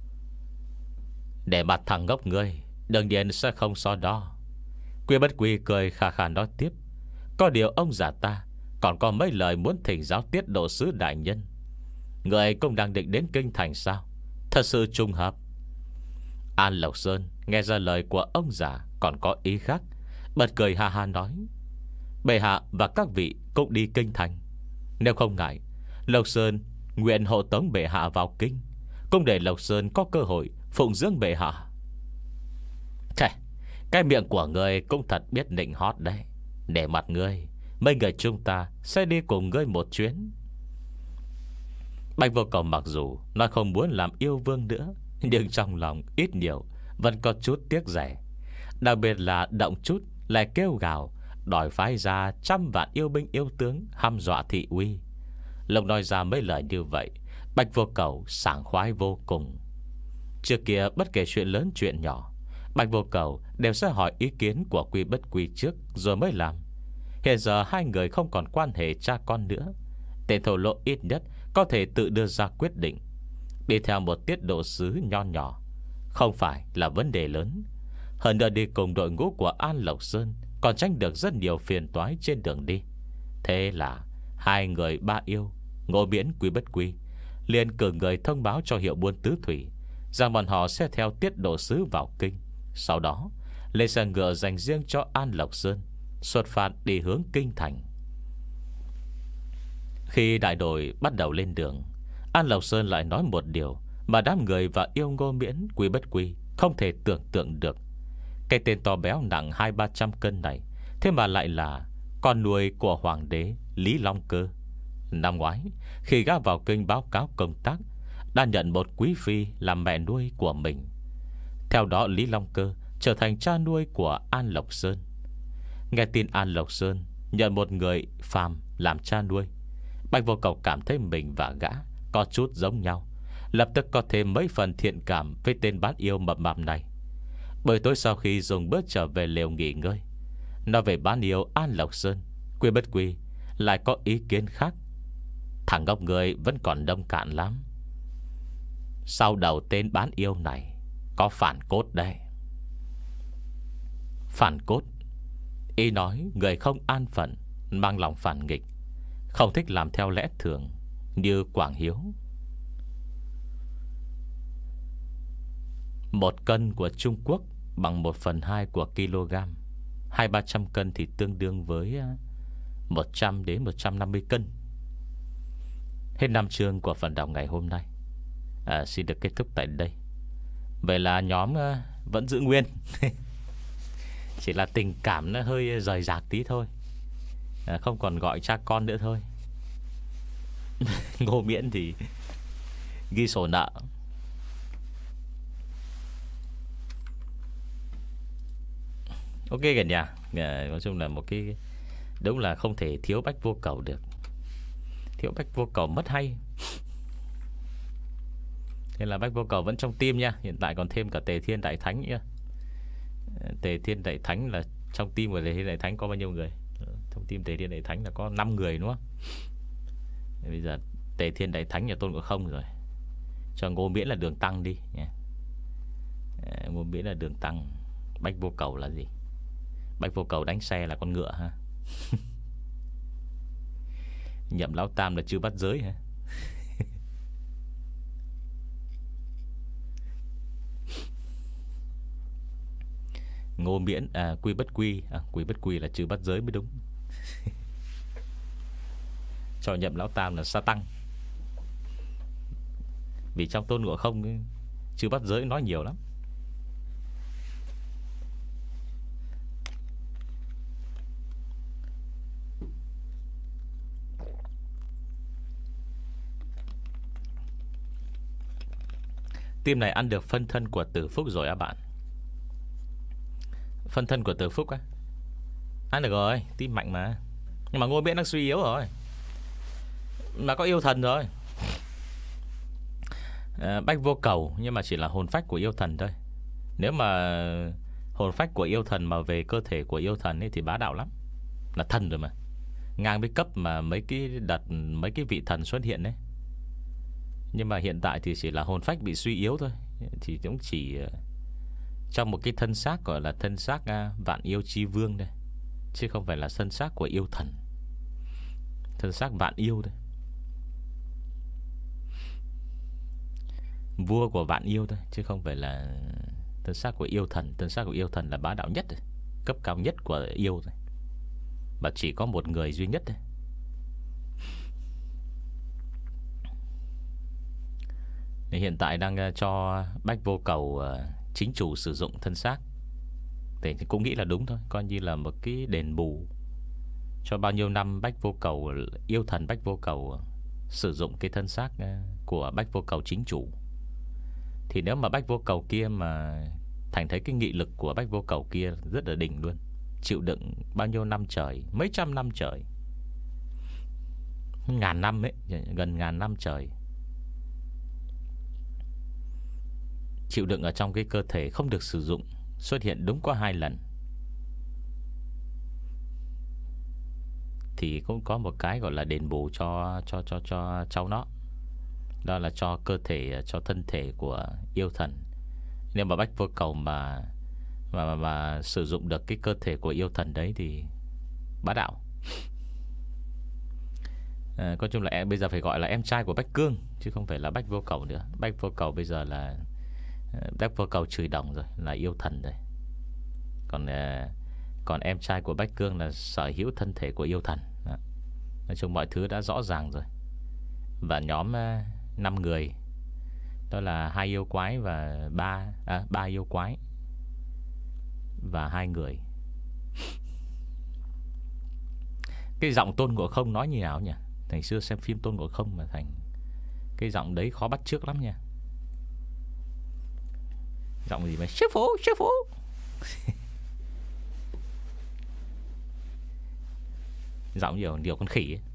Để mặt thằng ngốc ngươi, đương nhiên sẽ không so đo. Quy Bất Quy cười khà khà nói tiếp: có điều ông già ta còn có mấy lời muốn thỉnh giáo tiết độ sứ đại nhân. Người cũng đang định đến kinh thành sao? Thật sự trùng hợp. An Lộc Sơn nghe ra lời của ông già còn có ý khác, bật cười ha ha nói: bệ hạ và các vị cũng đi kinh thành. Nếu không ngại, Lộc Sơn nguyện hộ tống bệ hạ vào kinh, cũng để Lộc Sơn có cơ hội phụng dưỡng bệ hạ. Thế, cái miệng của ngươi cũng thật biết nịnh hót đấy. Để mặt ngươi, mấy người chúng ta sẽ đi cùng ngươi một chuyến. Bạch Vô Cầu mặc dù nói không muốn làm yêu vương nữa, nhưng trong lòng ít nhiều vẫn có chút tiếc rẻ. Đặc biệt là động chút lại kêu gào đòi phái ra trăm vạn yêu binh yêu tướng hăm dọa thị uy. Lộc nói ra mấy lời như vậy, Bạch Vô Cầu sảng khoái vô cùng. Trước kia bất kể chuyện lớn chuyện nhỏ, Bạch Vô Cầu đều sẽ hỏi ý kiến của Quy Bất Quy trước rồi mới làm. Hiện giờ hai người không còn quan hệ cha con nữa, tên thổ lộ ít nhất có thể tự đưa ra quyết định. Đi theo một tiết độ sứ nho nhỏ không phải là vấn đề lớn. Hơn nữa đi cùng đội ngũ của An Lộc Sơn còn tránh được rất nhiều phiền toái trên đường đi. Thế là hai người ba yêu Ngô Miễn Quy Bất Quy liền cử người thông báo cho hiệu buôn tứ thủy rằng bọn họ sẽ theo tiết độ sứ vào kinh. Sau đó lên xe ngựa dành riêng cho An Lộc Sơn, xuất phát đi hướng kinh thành. Khi đại đội bắt đầu lên đường, An Lộc Sơn lại nói một điều mà đám người và yêu Ngô Miễn Quy Bất Quy không thể tưởng tượng được. Cái tên to béo nặng hai ba trăm cân này thế mà lại là con nuôi của hoàng đế Lý Long Cơ. Năm ngoái, khi gã vào kinh báo cáo công tác, đã nhận một quý phi làm mẹ nuôi của mình. Theo đó Lý Long Cơ trở thành cha nuôi của An Lộc Sơn. Nghe tin An Lộc Sơn nhận một người phàm làm cha nuôi, Bạch Vô Cầu cảm thấy mình và gã có chút giống nhau, lập tức có thêm mấy phần thiện cảm với tên bán yêu mập mạp này. Buổi tối sau khi dùng bữa trở về lều nghỉ ngơi, nói về bán yêu An Lộc Sơn, Quy Bất Quy lại có ý kiến khác. Thằng ngốc người vẫn còn đông cạn lắm. Sau đầu tên bán yêu này có phản cốt đây. Phản cốt, ý nói người không an phận, mang lòng phản nghịch, không thích làm theo lẽ thường, như Quảng Hiếu. Một cân của Trung Quốc bằng một phần hai của kg. Hai ba trăm cân thì tương đương với một trăm đến một trăm năm mươi cân. Hết năm chương của phần đọc ngày hôm nay, à, xin được kết thúc tại đây. Vậy là nhóm uh, vẫn giữ nguyên. Chỉ là tình cảm nó hơi rời rạc tí thôi, à, không còn gọi cha con nữa thôi. Ngô Miễn thì ghi sổ nợ. Ok cả nhà, à, nói chung là một cái đúng là không thể thiếu Bách Vô Cầu được. Thiếu Bách Vô Cầu mất hay. Thế là Bách Vô Cầu vẫn trong tim nha. Hiện tại còn thêm cả Tề Thiên Đại Thánh nữa. Tề Thiên Đại Thánh là trong team của Tề Thiên Đại Thánh có bao nhiêu người? Trong team Tề Thiên Đại Thánh là có năm người đúng không? Bây giờ Tề Thiên Đại Thánh nhà Tôn Ngộ Không rồi, cho Ngô Miễn là Đường Tăng đi nhé. Ngô Miễn là Đường Tăng. Bách Vô Cầu là gì? Bách Vô Cầu đánh xe là con ngựa ha. Nhậm Lão Tam là Chư Bắt Giới hả? Ngô Miễn à, Quy Bất Quy à, Quy Bất Quy là Chư Bắt Giới mới đúng. Cho Nhậm Lão Tam là Sa Tăng. Vì trong Tôn Ngộ Không Chư Bắt Giới nói nhiều lắm. Team này ăn được phân thân của Tử Phúc rồi á bạn. Phân thân của Tử Phúc á, ăn được rồi, team mạnh mà. Nhưng mà Ngô Miễn đang suy yếu rồi, mà có yêu thần rồi. à, Bách Vô Cầu nhưng mà chỉ là hồn phách của yêu thần thôi. Nếu mà hồn phách của yêu thần mà về cơ thể của yêu thần ấy thì bá đạo lắm. Là thần rồi mà, ngang với cấp mà mấy cái đợt mấy cái vị thần xuất hiện đấy. Nhưng mà hiện tại thì chỉ là hồn phách bị suy yếu thôi. Thì cũng chỉ trong một cái thân xác gọi là thân xác Vạn Yêu Chi Vương đây, chứ không phải là thân xác của yêu thần. Thân xác Vạn Yêu đây, vua của Vạn Yêu thôi, chứ không phải là thân xác của yêu thần. Thân xác của yêu thần là bá đạo nhất rồi, cấp cao nhất của yêu rồi, và chỉ có một người duy nhất thôi. Thì hiện tại đang cho Bách Vô Cầu chính chủ sử dụng thân xác, thì cũng nghĩ là đúng thôi, coi như là một cái đền bù cho bao nhiêu năm Bách Vô Cầu, yêu thần Bách Vô Cầu sử dụng cái thân xác của Bách Vô Cầu chính chủ. Thì nếu mà Bách Vô Cầu kia mà Thành thấy cái nghị lực của Bách Vô Cầu kia rất là đỉnh luôn, chịu đựng bao nhiêu năm trời, mấy trăm năm trời, ngàn năm ấy, gần ngàn năm trời, chịu đựng ở trong cái cơ thể không được sử dụng, xuất hiện đúng có hai lần, thì cũng có một cái gọi là đền bù cho cho cho cho cháu nó, đó là cho cơ thể, cho thân thể của yêu thần. Nếu mà Bách Vô Cầu mà mà, mà mà sử dụng được cái cơ thể của yêu thần đấy thì bá đạo. À, nói chung là em bây giờ phải gọi là em trai của Bách Cương, chứ không phải là Bách Vô Cầu nữa. Bách Vô Cầu bây giờ là Bách Vô Cầu Chửi Đồng rồi, là yêu thần rồi. Còn còn em trai của Bách Cương là sở hữu thân thể của yêu thần. Đó. Nói chung mọi thứ đã rõ ràng rồi. Và nhóm năm người, đó là hai yêu quái và ba à, ba yêu quái và hai người. Cái giọng Tôn Ngộ Không nói như nào nhỉ? Thành xưa xem phim Tôn Ngộ Không mà Thành, cái giọng đấy khó bắt chước lắm nha. Giọng gì mà sư phụ, sư phụ. Giọng nhiều điều con khỉ ấy.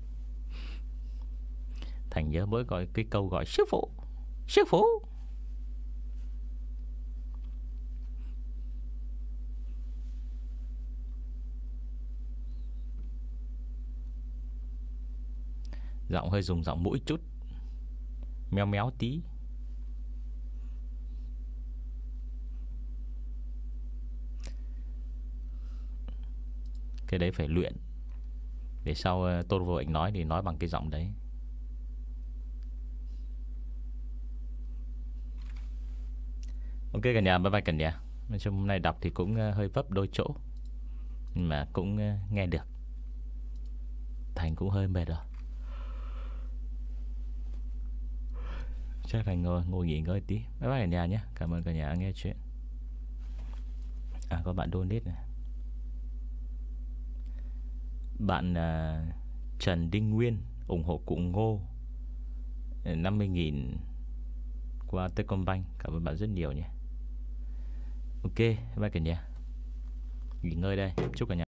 Thành nhớ mỗi gọi cái câu gọi sư phụ, sư phụ. Giọng hơi dùng giọng mũi chút, méo méo tí. Cái đấy phải luyện, để sau Tôn Vô Ảnh nói thì nói bằng cái giọng đấy. Ok cả nhà, bye bye cả nhà. Nói chung hôm nay đọc thì cũng hơi vấp đôi chỗ, nhưng mà cũng nghe được. Thành cũng hơi mệt rồi, chắc Thành ngồi, ngồi nghỉ ngơi tí. Bye bye cả nhà nhé. Cảm ơn cả nhà nghe chuyện. À có bạn donate này. Bạn uh, Trần Đinh Nguyên ủng hộ cụ Ngô năm mươi nghìn qua Techcombank. Cảm ơn bạn rất nhiều nhé. Ok, bye cả nhà. Nghỉ ngơi đây. Chúc cả nhà